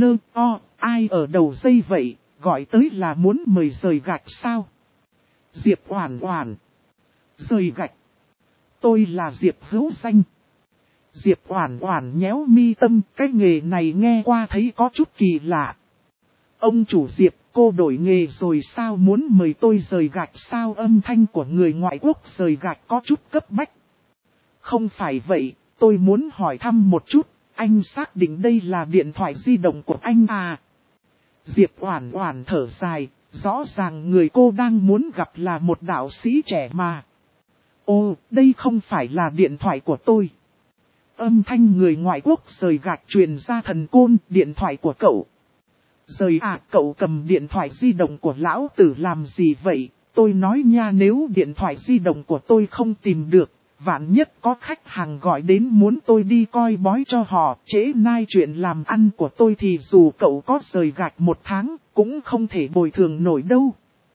ai ở đầu dây vậy, gọi tới là muốn mời rời gạch sao? Diệp Oản Oản. Rời gạch. Tôi là Diệp Hữu Danh. Diệp Oản Oản nhéo mi tâm, cái nghề này nghe qua thấy có chút kỳ lạ. Ông chủ Diệp, cô đổi nghề rồi sao, muốn mời tôi rời gạch sao? Âm thanh của người ngoại quốc rời gạch có chút cấp bách. Không phải vậy, tôi muốn hỏi thăm một chút, anh xác định đây là điện thoại di động của anh à? Diệp Oản Oản thở dài, rõ ràng người cô đang muốn gặp là một đạo sĩ trẻ mà. Ô, đây không phải là điện thoại của tôi. Âm thanh người ngoại quốc rời gạch truyền ra thần côn, điện thoại của cậu. Rời à, cậu cầm điện thoại di động của lão tử làm gì vậy? Tôi nói nha, nếu điện thoại di động của tôi không tìm được, vạn nhất có khách hàng gọi đến muốn tôi đi coi bói cho họ, trễ nai chuyện làm ăn của tôi thì dù cậu có rời gạch 1 tháng, cũng không thể bồi thường nổi đâu.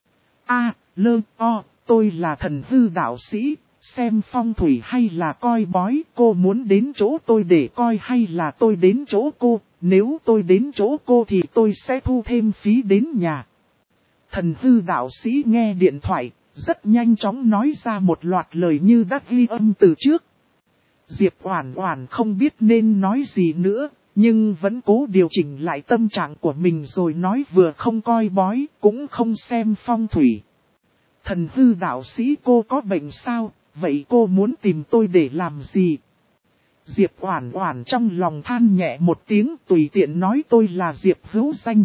Tôi là thần hư đạo sĩ, xem phong thủy hay là coi bói, cô muốn đến chỗ tôi để coi hay là tôi đến chỗ cô, nếu tôi đến chỗ cô thì tôi sẽ thu thêm phí đến nhà. Thần hư đạo sĩ nghe điện thoại, rất nhanh chóng nói ra một loạt lời như đã ghi âm từ trước. Diệp Oản Oản không biết nên nói gì nữa, nhưng vẫn cố điều chỉnh lại tâm trạng của mình rồi nói vừa không coi bói, cũng không xem phong thủy. Thần hư đạo sĩ, cô có bệnh sao, vậy cô muốn tìm tôi để làm gì? Diệp Oản Oản trong lòng than nhẹ một tiếng, tùy tiện nói tôi là Diệp Hữu Danh.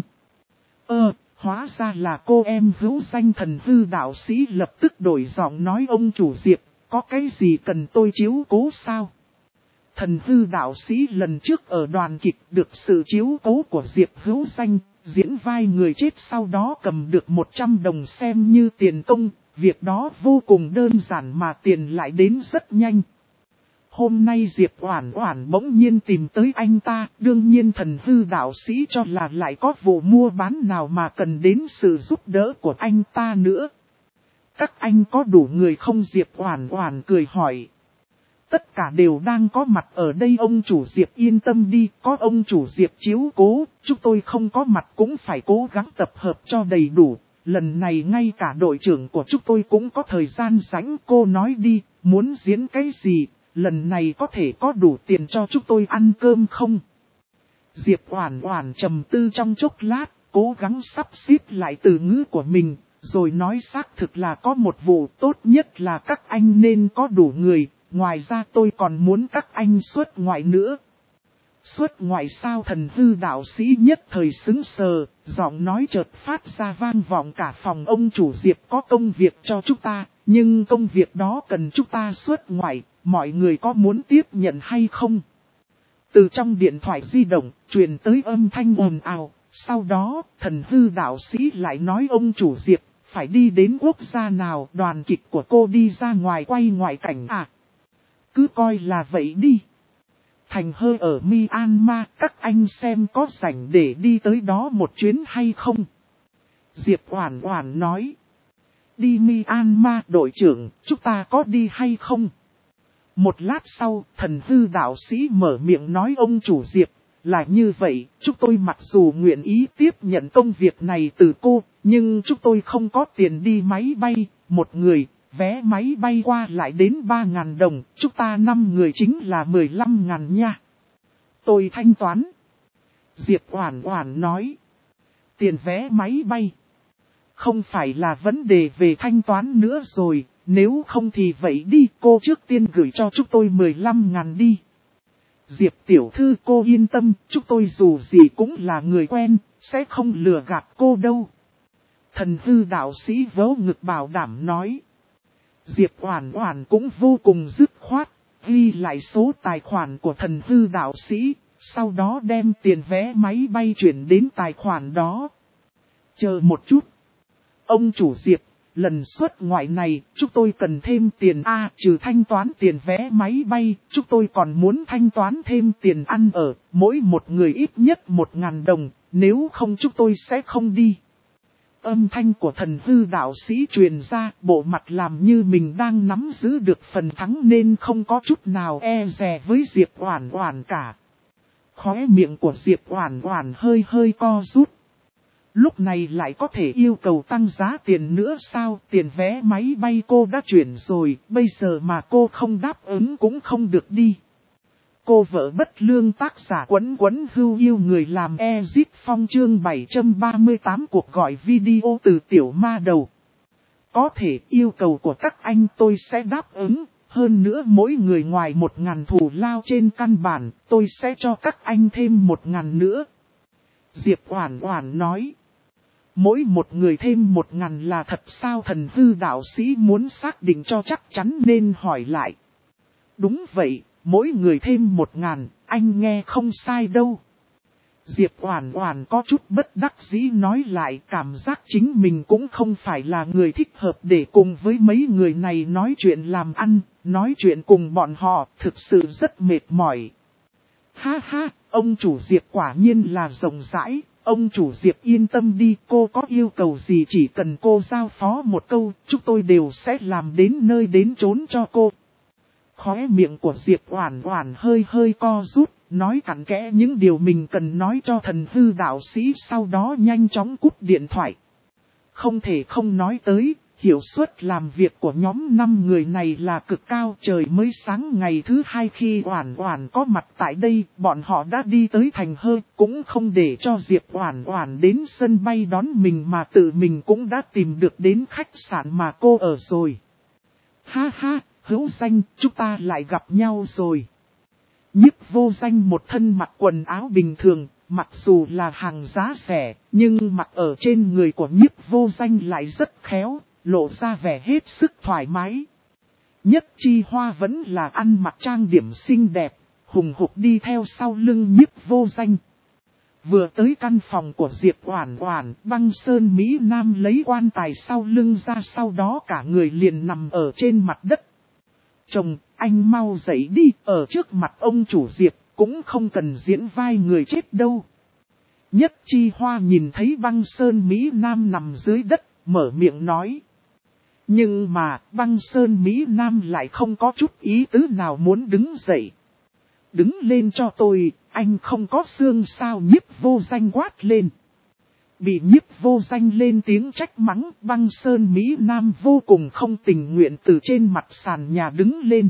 Hóa ra là cô em Hữu Danh. Thần hư đạo sĩ lập tức đổi giọng nói, ông chủ Diệp, có cái gì cần tôi chiếu cố sao? Thần hư đạo sĩ lần trước ở đoàn kịch được sự chiếu cố của Diệp Hữu Danh, diễn vai người chết sau đó cầm được 100 đồng xem như tiền công, việc đó vô cùng đơn giản mà tiền lại đến rất nhanh. Hôm nay Diệp Oản Oản bỗng nhiên tìm tới anh ta, đương nhiên thần hư đạo sĩ cho là lại có vụ mua bán nào mà cần đến sự giúp đỡ của anh ta nữa. Các anh có đủ người không? Diệp Oản Oản cười hỏi. Tất cả đều đang có mặt ở đây, ông chủ Diệp yên tâm đi, có ông chủ Diệp chiếu cố, chúng tôi không có mặt cũng phải cố gắng tập hợp cho đầy đủ. Lần này ngay cả đội trưởng của chúng tôi cũng có thời gian rảnh, cô nói đi, muốn diễn cái gì? Lần này có thể có đủ tiền cho chúng tôi ăn cơm không? Diệp Oản Oản trầm tư trong chốc lát, cố gắng sắp xếp lại từ ngữ của mình, rồi nói xác thực là có một vụ, tốt nhất là các anh nên có đủ người, ngoài ra tôi còn muốn các anh xuất ngoại nữa. Xuất ngoại sao? Thần hư đạo sĩ nhất thời sững sờ, giọng nói chợt phát ra vang vọng cả phòng. Ông chủ Diệp có công việc cho chúng ta, nhưng công việc đó cần chúng ta xuất ngoại, mọi người có muốn tiếp nhận hay không? Từ trong điện thoại di động, truyền tới âm thanh ồn ào, sau đó, thần hư đạo sĩ lại nói, ông chủ Diệp, phải đi đến quốc gia nào? Đoàn kịch của cô đi ra ngoài quay ngoại cảnh à? Cứ coi là vậy đi. Thành Hơ ở Myanmar, các anh xem có rảnh để đi tới đó một chuyến hay không? Diệp Oản Oản nói. Đi Myanmar đội trưởng, chúng ta có đi hay không? Một lát sau, thần hư đạo sĩ mở miệng nói, ông chủ Diệp, là như vậy, chúng tôi mặc dù nguyện ý tiếp nhận công việc này từ cô, nhưng chúng tôi không có tiền đi máy bay, một người, vé máy bay qua lại đến 3.000 đồng, chúng ta 5 người chính là 15.000 nha. Tôi thanh toán. Diệp Oản Oản nói. Tiền vé máy bay. Không phải là vấn đề về thanh toán nữa rồi, nếu không thì vậy đi, cô trước tiên gửi cho chúng tôi 15.000 đi. Diệp tiểu thư cô yên tâm, chúng tôi dù gì cũng là người quen, sẽ không lừa gạt cô đâu. Thần hư đạo sĩ vớ ngực bảo đảm nói. Diệp Oản Oản cũng vô cùng dứt khoát, ghi lại số tài khoản của thần hư đạo sĩ, sau đó đem tiền vé máy bay chuyển đến tài khoản đó. Chờ một chút. Ông chủ Diệp, lần xuất ngoại này, chúng tôi cần thêm tiền A, trừ thanh toán tiền vé máy bay, chúng tôi còn muốn thanh toán thêm tiền ăn ở, mỗi một người ít nhất 1.000 đồng, nếu không chúng tôi sẽ không đi. Âm thanh của thần hư đạo sĩ truyền ra, bộ mặt làm như mình đang nắm giữ được phần thắng nên không có chút nào e dè với Diệp Oản Oản cả. Khóe miệng của Diệp Oản Oản hơi hơi co rút. Lúc này lại có thể yêu cầu tăng giá tiền nữa sao? Tiền vé máy bay cô đã chuyển rồi, bây giờ mà cô không đáp ứng cũng không được đi. Cô vợ bất lương tác giả Quấn Quấn Hưu yêu người làm Exit Phong chương 738 cuộc gọi video từ tiểu ma đầu. Có thể yêu cầu của các anh tôi sẽ đáp ứng, hơn nữa mỗi người ngoài 1.000 thù lao trên căn bản, tôi sẽ cho các anh thêm 1.000 nữa. Diệp Oản Oản nói. Mỗi một người thêm 1.000 là thật sao? Thần hư đạo sĩ muốn xác định cho chắc chắn nên hỏi lại. Đúng vậy, mỗi người thêm 1.000, anh nghe không sai đâu. Diệp Oản Oản có chút bất đắc dĩ nói lại, cảm giác chính mình cũng không phải là người thích hợp để cùng với mấy người này nói chuyện làm ăn, nói chuyện cùng bọn họ thực sự rất mệt mỏi. Ha ha, ông chủ Diệp quả nhiên là rộng rãi. Ông chủ Diệp yên tâm đi, cô có yêu cầu gì chỉ cần cô giao phó một câu, chúng tôi đều sẽ làm đến nơi đến chốn cho cô. Khóe miệng của Diệp Oản Oản hơi hơi co rút, nói cặn kẽ những điều mình cần nói cho thần hư đạo sĩ, sau đó nhanh chóng cúp điện thoại. Không thể không nói tới, hiệu suất làm việc của nhóm 5 người này là cực cao. Trời mới sáng ngày thứ 2 khi Oản Oản có mặt tại đây, bọn họ đã đi tới thành Hơ, cũng không để cho Diệp Oản Oản đến sân bay đón mình mà tự mình cũng đã tìm được đến khách sạn mà cô ở rồi. Ha ha, Hữu Danh, chúng ta lại gặp nhau rồi. Nhiếp Vô Danh một thân mặc quần áo bình thường, mặc dù là hàng giá rẻ, nhưng mặc ở trên người của Nhiếp Vô Danh lại rất khéo, lộ ra vẻ hết sức thoải mái. Nhất Chi Hoa vẫn là ăn mặc trang điểm xinh đẹp, hùng hục đi theo sau lưng Nhiếp Vô Danh. Vừa tới căn phòng của Diệp Oản Oản, Băng Sơn Mỹ Nam lấy quan tài sau lưng ra, sau đó cả người liền nằm ở trên mặt đất. Chồng, anh mau dậy đi, ở trước mặt ông chủ Diệp, cũng không cần diễn vai người chết đâu. Nhất Chi Hoa nhìn thấy Băng Sơn Mỹ Nam nằm dưới đất, mở miệng nói. Nhưng mà, Băng Sơn Mỹ Nam lại không có chút ý tứ nào muốn đứng dậy. Đứng lên cho tôi, anh không có xương sao? Nhiếp Vô Danh quát lên. Bị Nhiếp Vô Danh lên tiếng trách mắng, Băng Sơn Mỹ Nam vô cùng không tình nguyện từ trên mặt sàn nhà đứng lên.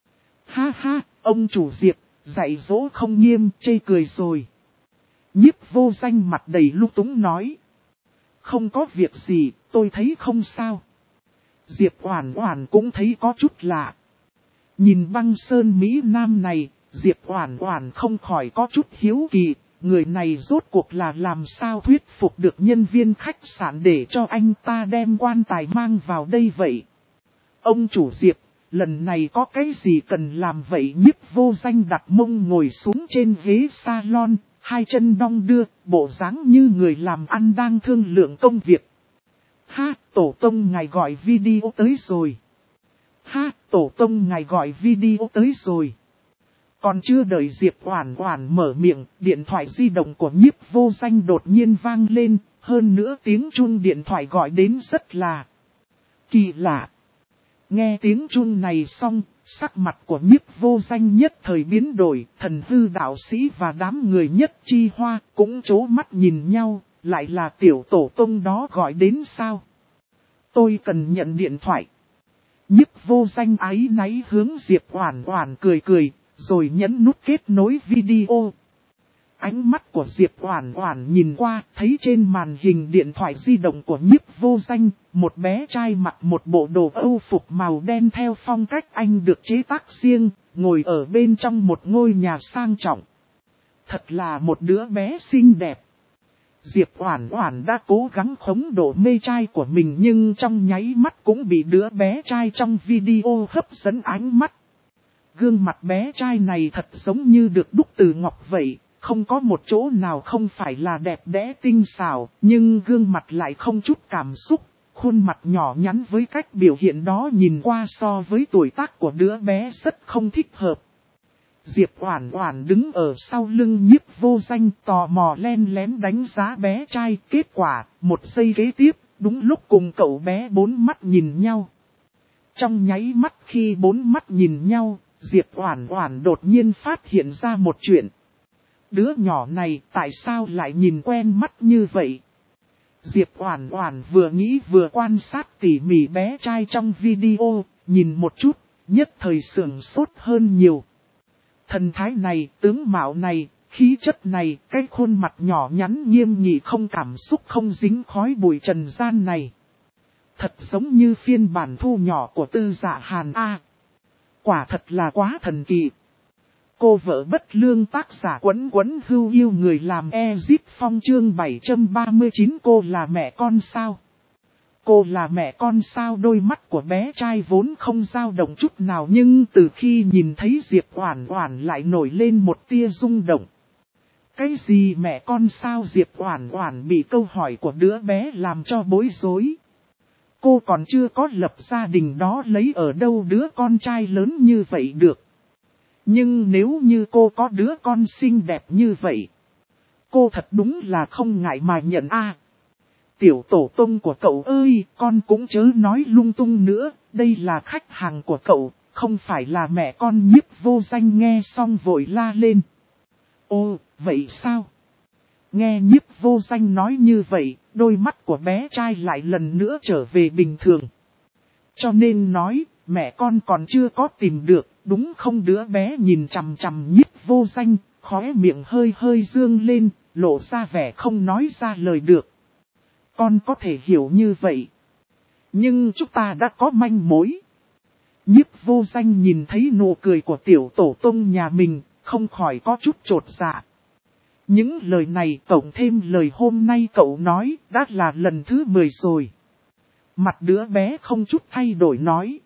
Ha ha, ông chủ Diệp, dạy dỗ không nghiêm, chê cười rồi. Nhiếp Vô Danh mặt đầy lung túng nói. Không có việc gì, tôi thấy không sao. Diệp Oản Oản cũng thấy có chút lạ. Nhìn Băng Sơn Mỹ Nam này, Diệp Oản Oản không khỏi có chút hiếu kỳ. Người này rốt cuộc là làm sao thuyết phục được nhân viên khách sạn để cho anh ta đem quan tài mang vào đây vậy? Ông chủ Diệp, lần này có cái gì cần làm vậy? Nhiếp Vô Danh đặt mông ngồi xuống trên ghế salon, hai chân đong đưa, bộ dáng như người làm ăn đang thương lượng công việc. Ha, tổ tông ngài gọi video tới rồi. Ha, tổ tông ngài gọi video tới rồi. Còn chưa đợi Diệp Oản Oản mở miệng, điện thoại di động của Nhiếp Vô Danh đột nhiên vang lên, hơn nữa tiếng chuông điện thoại gọi đến rất là kỳ lạ. Nghe tiếng chuông này xong, sắc mặt của Nhiếp Vô Danh nhất thời biến đổi, thần hư đạo sĩ và đám người Nhất Chi Hoa cũng chố mắt nhìn nhau, lại là tiểu tổ tông đó gọi đến sao? Tôi cần nhận điện thoại. Nhiếp vô danh áy náy hướng Diệp Oản Oản cười cười, rồi nhấn nút kết nối video. Ánh mắt của Diệp Oản Oản nhìn qua, thấy trên màn hình điện thoại di động của Nhiếp vô danh, một bé trai mặc một bộ đồ Âu phục màu đen theo phong cách Anh được chế tác riêng, ngồi ở bên trong một ngôi nhà sang trọng. Thật là một đứa bé xinh đẹp. Diệp Oản Oản đã cố gắng khống độ mê trai của mình nhưng trong nháy mắt cũng bị đứa bé trai trong video hấp dẫn ánh mắt. Gương mặt bé trai này thật giống như được đúc từ ngọc vậy, không có một chỗ nào không phải là đẹp đẽ tinh xảo, nhưng gương mặt lại không chút cảm xúc, khuôn mặt nhỏ nhắn với cách biểu hiện đó nhìn qua so với tuổi tác của đứa bé rất không thích hợp. Diệp Oản Oản đứng ở sau lưng Nhiếp vô danh tò mò len lén đánh giá bé trai. Kết quả, một giây kế tiếp, đúng lúc cùng cậu bé bốn mắt nhìn nhau. Trong nháy mắt khi bốn mắt nhìn nhau, Diệp Oản Oản đột nhiên phát hiện ra một chuyện. Đứa nhỏ này tại sao lại nhìn quen mắt như vậy? Diệp Oản Oản vừa nghĩ vừa quan sát tỉ mỉ bé trai trong video, nhìn một chút, nhất thời sửng sốt hơn nhiều. Thần thái này, tướng mạo này, khí chất này, cái khuôn mặt nhỏ nhắn nghiêm nghị không cảm xúc không dính khói bụi trần gian này. Thật giống như phiên bản thu nhỏ của Tư Dạ Hàn A. Quả thật là quá thần kỳ. Cô vợ bất lương tác giả Quấn Quấn Hưu yêu người làm Ezip Phong chương 739. Cô là mẹ con sao? Cô là mẹ con sao? Đôi mắt của bé trai vốn không dao động chút nào nhưng từ khi nhìn thấy Diệp Oản Oản lại nổi lên một tia rung động. Cái gì mẹ con sao? Diệp Oản Oản bị câu hỏi của đứa bé làm cho bối rối. Cô còn chưa có lập gia đình đó lấy ở đâu đứa con trai lớn như vậy được. Nhưng nếu như cô có đứa con xinh đẹp như vậy, cô thật đúng là không ngại mà nhận a. Tiểu tổ tông của cậu ơi, con cũng chớ nói lung tung nữa, đây là khách hàng của cậu, không phải là mẹ con. Nhiếp vô danh nghe xong vội la lên. Ô, vậy sao? Nghe Nhiếp vô danh nói như vậy, đôi mắt của bé trai lại lần nữa trở về bình thường. Cho nên nói, mẹ con còn chưa có tìm được, đúng không? Đứa bé nhìn chằm chằm Nhiếp vô danh, khóe miệng hơi hơi dương lên, lộ ra vẻ không nói ra lời được. Con có thể hiểu như vậy. Nhưng chúng ta đã có manh mối. Nhiếp vô danh nhìn thấy nụ cười của tiểu tổ tông nhà mình, không khỏi có chút chột dạ. Những lời này cộng thêm lời hôm nay cậu nói đã là lần thứ 10 rồi. Mặt đứa bé không chút thay đổi nói.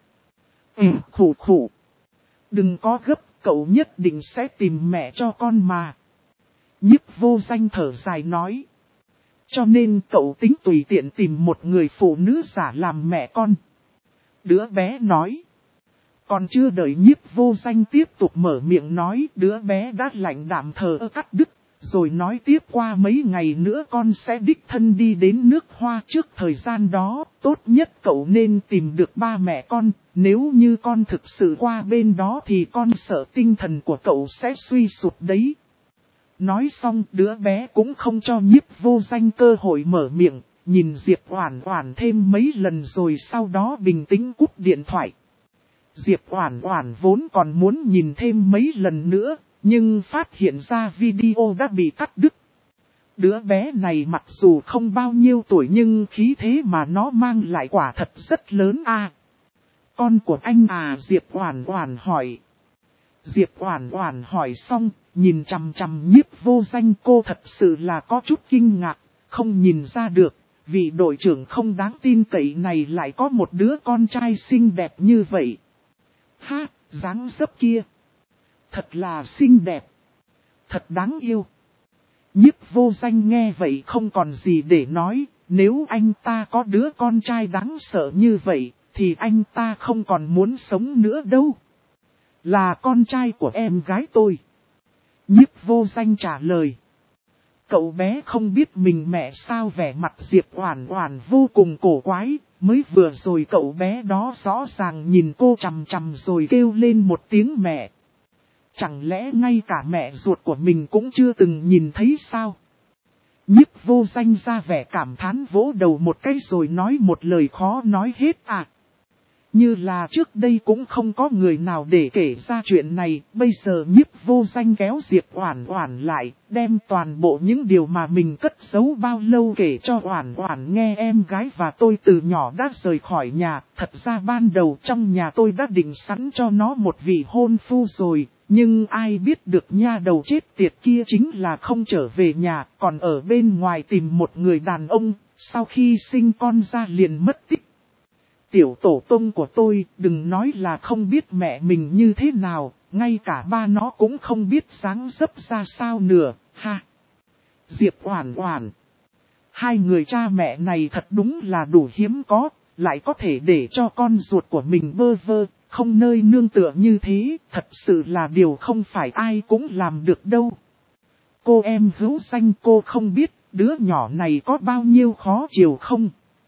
Khủ khủ. Đừng có gấp, cậu nhất định sẽ tìm mẹ cho con mà. Nhiếp vô danh thở dài nói. Cho nên cậu tính tùy tiện tìm một người phụ nữ giả làm mẹ con. Đứa bé nói. Còn chưa đợi Nhiếp vô danh tiếp tục mở miệng nói, đứa bé đã lạnh đạm thờ ơ cắt đứt. Rồi nói tiếp qua mấy ngày nữa con sẽ đích thân đi đến nước Hoa. Trước thời gian đó, tốt nhất cậu nên tìm được ba mẹ con. Nếu như con thực sự qua bên đó thì con sợ tinh thần của cậu sẽ suy sụp đấy. Nói xong đứa bé cũng không cho Nhiếp vô danh cơ hội mở miệng, nhìn Diệp Oản Oản thêm mấy lần rồi sau đó bình tĩnh cúp điện thoại. Diệp Oản Oản vốn còn muốn nhìn thêm mấy lần nữa, nhưng phát hiện ra video đã bị cắt đứt. Đứa bé này mặc dù không bao nhiêu tuổi nhưng khí thế mà nó mang lại quả thật rất lớn a. Con của anh à? Diệp Oản Oản hỏi. Diệp Oản Oản hỏi xong, nhìn chằm chằm Nhiếp vô danh. Cô thật sự là có chút kinh ngạc, không nhìn ra được, vị đội trưởng không đáng tin cậy này lại có một đứa con trai xinh đẹp như vậy. Ha, dáng dấp kia. Thật là xinh đẹp. Thật đáng yêu. Nhiếp vô danh nghe vậy không còn gì để nói, nếu anh ta có đứa con trai đáng sợ như vậy, thì anh ta không còn muốn sống nữa đâu. Là con trai của em gái tôi. Nhiếp vô danh trả lời. Cậu bé không biết mình mẹ sao, vẻ mặt Diệp Oản Oản vô cùng cổ quái, mới vừa rồi cậu bé đó rõ ràng nhìn cô chằm chằm rồi kêu lên một tiếng mẹ. Chẳng lẽ ngay cả mẹ ruột của mình cũng chưa từng nhìn thấy sao? Nhiếp vô danh ra vẻ cảm thán vỗ đầu một cái rồi nói một lời khó nói hết à. Như là trước đây cũng không có người nào để kể ra chuyện này, bây giờ Nhiếp Vô Danh kéo Diệp Oản Oản lại, đem toàn bộ những điều mà mình cất giấu bao lâu kể cho Oản Oản nghe. Em gái và tôi từ nhỏ đã rời khỏi nhà, thật ra ban đầu trong nhà tôi đã định sẵn cho nó một vị hôn phu rồi, nhưng ai biết được nha đầu chết tiệt kia chính là không trở về nhà, còn ở bên ngoài tìm một người đàn ông, sau khi sinh con ra liền mất tích. Tiểu tổ tông của tôi đừng nói là không biết mẹ mình như thế nào, ngay cả ba nó cũng không biết dáng dấp ra sao nữa, ha. Diệp Oản Oản. Hai người cha mẹ này thật đúng là đủ hiếm có, lại có thể để cho con ruột của mình bơ vơ, không nơi nương tựa như thế, thật sự là điều không phải ai cũng làm được đâu. Cô em Hữu Danh, cô không biết đứa nhỏ này có bao nhiêu khó chịu không?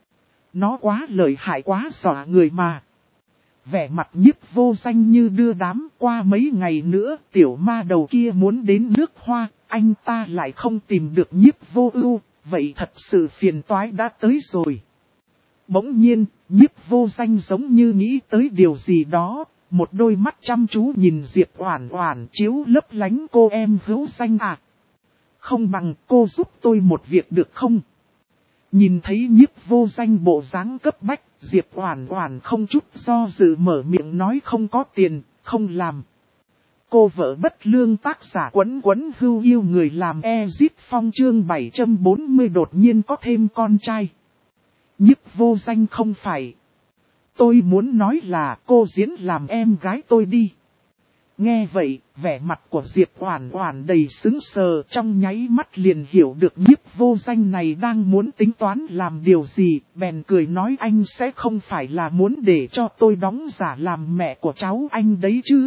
Nó quá lợi hại, quá dọa người mà. Vẻ mặt Nhiếp Vô Danh như đưa đám. Qua mấy ngày nữa tiểu ma đầu kia muốn đến nước Hoa, anh ta lại không tìm được Nhiếp Vô Ưu, vậy thật sự phiền toái đã tới rồi. Bỗng nhiên, Nhiếp Vô Danh giống như nghĩ tới điều gì đó, một đôi mắt chăm chú nhìn Diệp Oản Oản chiếu lấp lánh. Cô em Hữu Danh à, không bằng cô giúp tôi một việc được không? Nhìn thấy Nhiếp Vô Danh bộ dáng cấp bách, Diệp Oản Oản không chút do dự mở miệng nói không có tiền, không làm. Cô vợ bất lương, tác giả Quấn Quấn Hưu yêu người làm Ezit Phong chương 740 đột nhiên có thêm con trai. Nhiếp Vô Danh không phải. Tôi muốn nói là cô diễn làm em gái tôi đi. Nghe vậy, vẻ mặt của Diệp Oản Oản đầy sững sờ, trong nháy mắt liền hiểu được Nhiếp Vô Danh này đang muốn tính toán làm điều gì, bèn cười nói anh sẽ không phải là muốn để cho tôi đóng giả làm mẹ của cháu anh đấy chứ.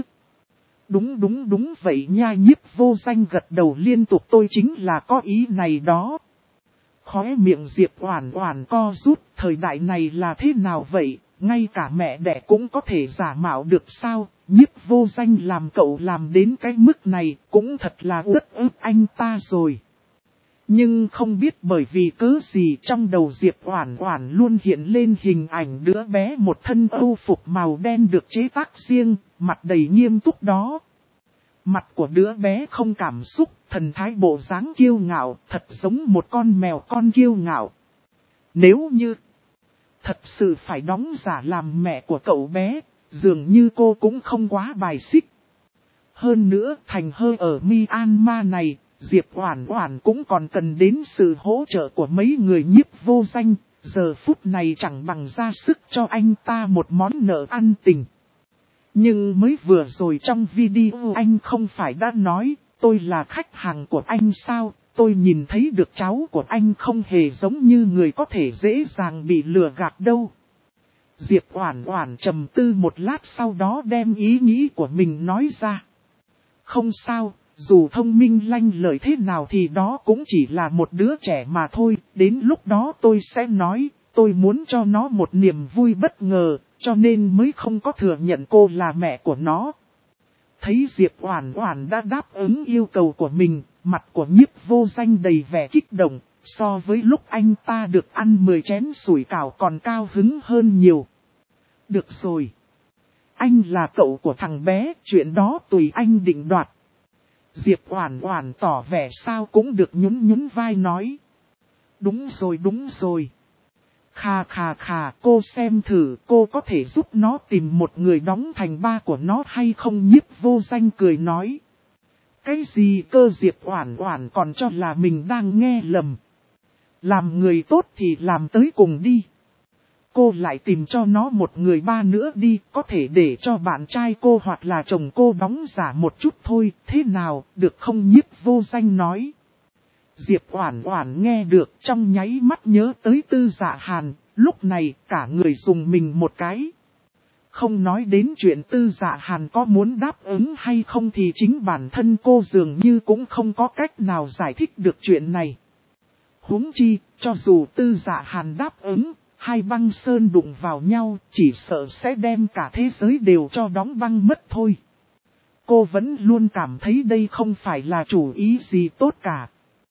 Đúng vậy nha. Nhiếp Vô Danh gật đầu liên tục, tôi chính là có ý này đó. Khóe miệng Diệp Oản Oản co rút, thời đại này là thế nào vậy, ngay cả mẹ đẻ cũng có thể giả mạo được sao? Nhiếp Vô Danh làm cậu làm đến cái mức này cũng thật là uất ức anh ta rồi. Nhưng không biết bởi vì cớ gì trong đầu Diệp Oản Oản luôn hiện lên hình ảnh đứa bé một thân âu phục màu đen được chế tác riêng, mặt đầy nghiêm túc đó. Mặt của đứa bé không cảm xúc, thần thái bộ dáng kiêu ngạo, thật giống một con mèo con kiêu ngạo. Nếu như thật sự phải đóng giả làm mẹ của cậu bé, dường như cô cũng không quá bài xích. Hơn nữa, thành hơi ở Myanmar này, Diệp Oản Oản cũng còn cần đến sự hỗ trợ của mấy người Nhiếp Vô Danh, giờ phút này chẳng bằng ra sức cho anh ta một món nợ ăn tình. Nhưng mới vừa rồi trong video anh không phải đã nói, tôi là khách hàng của anh sao, tôi nhìn thấy được cháu của anh không hề giống như người có thể dễ dàng bị lừa gạt đâu. Diệp Oản Oản trầm tư một lát sau đó đem ý nghĩ của mình nói ra. Không sao, dù thông minh lanh lợi thế nào thì đó cũng chỉ là một đứa trẻ mà thôi, đến lúc đó tôi sẽ nói, tôi muốn cho nó một niềm vui bất ngờ, cho nên mới không có thừa nhận cô là mẹ của nó. Thấy Diệp Oản Oản đã đáp ứng yêu cầu của mình, mặt của Nhiếp Vô Danh đầy vẻ kích động, so với lúc anh ta được ăn 10 chén sủi cảo còn cao hứng hơn nhiều. Được rồi. Anh là cậu của thằng bé, chuyện đó tùy anh định đoạt. Diệp Oản Oản tỏ vẻ sao cũng được nhún vai nói. Đúng rồi. Khà, cô xem thử cô có thể giúp nó tìm một người đóng thành ba của nó hay không? Nhiếp Vô Danh cười nói. Cái gì cơ? Diệp Oản Oản còn cho là mình đang nghe lầm. Làm người tốt thì làm tới cùng đi. Cô lại tìm cho nó một người ba nữa đi, có thể để cho bạn trai cô hoặc là chồng cô đóng giả một chút thôi, thế nào, được không? Nhiếp Vô Danh nói. Diệp Oản Oản nghe được trong nháy mắt nhớ tới Tư Dạ Hàn, lúc này cả người dùng mình một cái. Không nói đến chuyện Tư Dạ Hàn có muốn đáp ứng hay không thì chính bản thân cô dường như cũng không có cách nào giải thích được chuyện này. Huống chi, cho dù Tư Dạ Hàn đáp ứng, hai băng sơn đụng vào nhau, chỉ sợ sẽ đem cả thế giới đều cho đóng băng mất thôi. Cô vẫn luôn cảm thấy đây không phải là chủ ý gì tốt cả.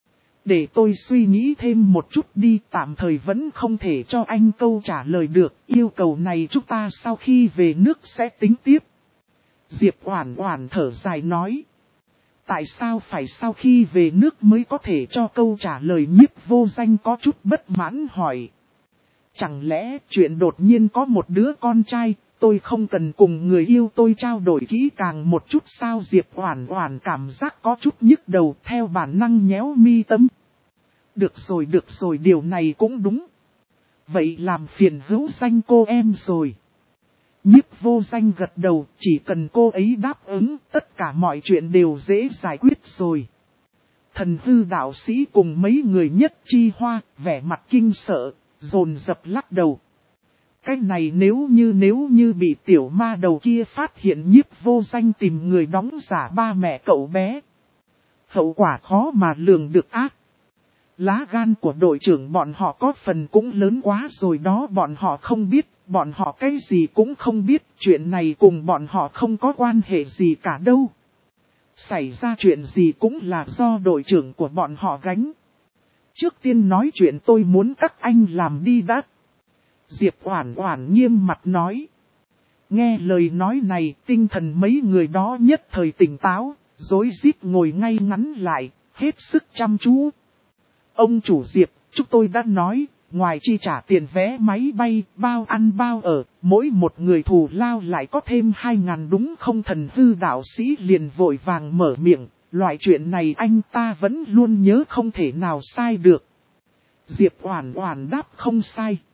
Để tôi suy nghĩ thêm một chút đi, tạm thời vẫn không thể cho anh câu trả lời được, yêu cầu này chúng ta sau khi về nước sẽ tính tiếp. Diệp Oản Oản thở dài nói. Tại sao phải sau khi về nước mới có thể cho câu trả lời? Nhiếp Vô Danh có chút bất mãn hỏi. Chẳng lẽ chuyện đột nhiên có một đứa con trai, tôi không cần cùng người yêu tôi trao đổi kỹ càng một chút sao? Diệp Oản Oản cảm giác có chút nhức đầu, theo bản năng nhéo mi tâm. Được rồi, điều này cũng đúng. Vậy làm phiền Hữu Danh cô em rồi. Nhiếp Vô Danh gật đầu, chỉ cần cô ấy đáp ứng, tất cả mọi chuyện đều dễ giải quyết rồi. Thần hư đạo sĩ cùng mấy người Nhất Chi Hoa, vẻ mặt kinh sợ, dồn dập lắc đầu. Cái này nếu như bị tiểu ma đầu kia phát hiện Nhiếp Vô Danh tìm người đóng giả ba mẹ cậu bé, hậu quả khó mà lường được ác. Lá gan của đội trưởng bọn họ có phần cũng lớn quá rồi đó, bọn họ không biết, bọn họ cái gì cũng không biết, chuyện này cùng bọn họ không có quan hệ gì cả đâu. Xảy ra chuyện gì cũng là do đội trưởng của bọn họ gánh. Trước tiên nói chuyện tôi muốn các anh làm đi đã. Diệp Oản Oản nghiêm mặt nói. Nghe lời nói này, tinh thần mấy người đó nhất thời tỉnh táo, rối rít ngồi ngay ngắn lại, hết sức chăm chú. Ông chủ Diệp, chúng tôi đã nói, ngoài chi trả tiền vé máy bay, bao ăn bao ở, mỗi một người thù lao lại có thêm 2.000 đúng không? Thần hư đạo sĩ liền vội vàng mở miệng, loại chuyện này anh ta vẫn luôn nhớ không thể nào sai được. Diệp Oản Oản đáp không sai.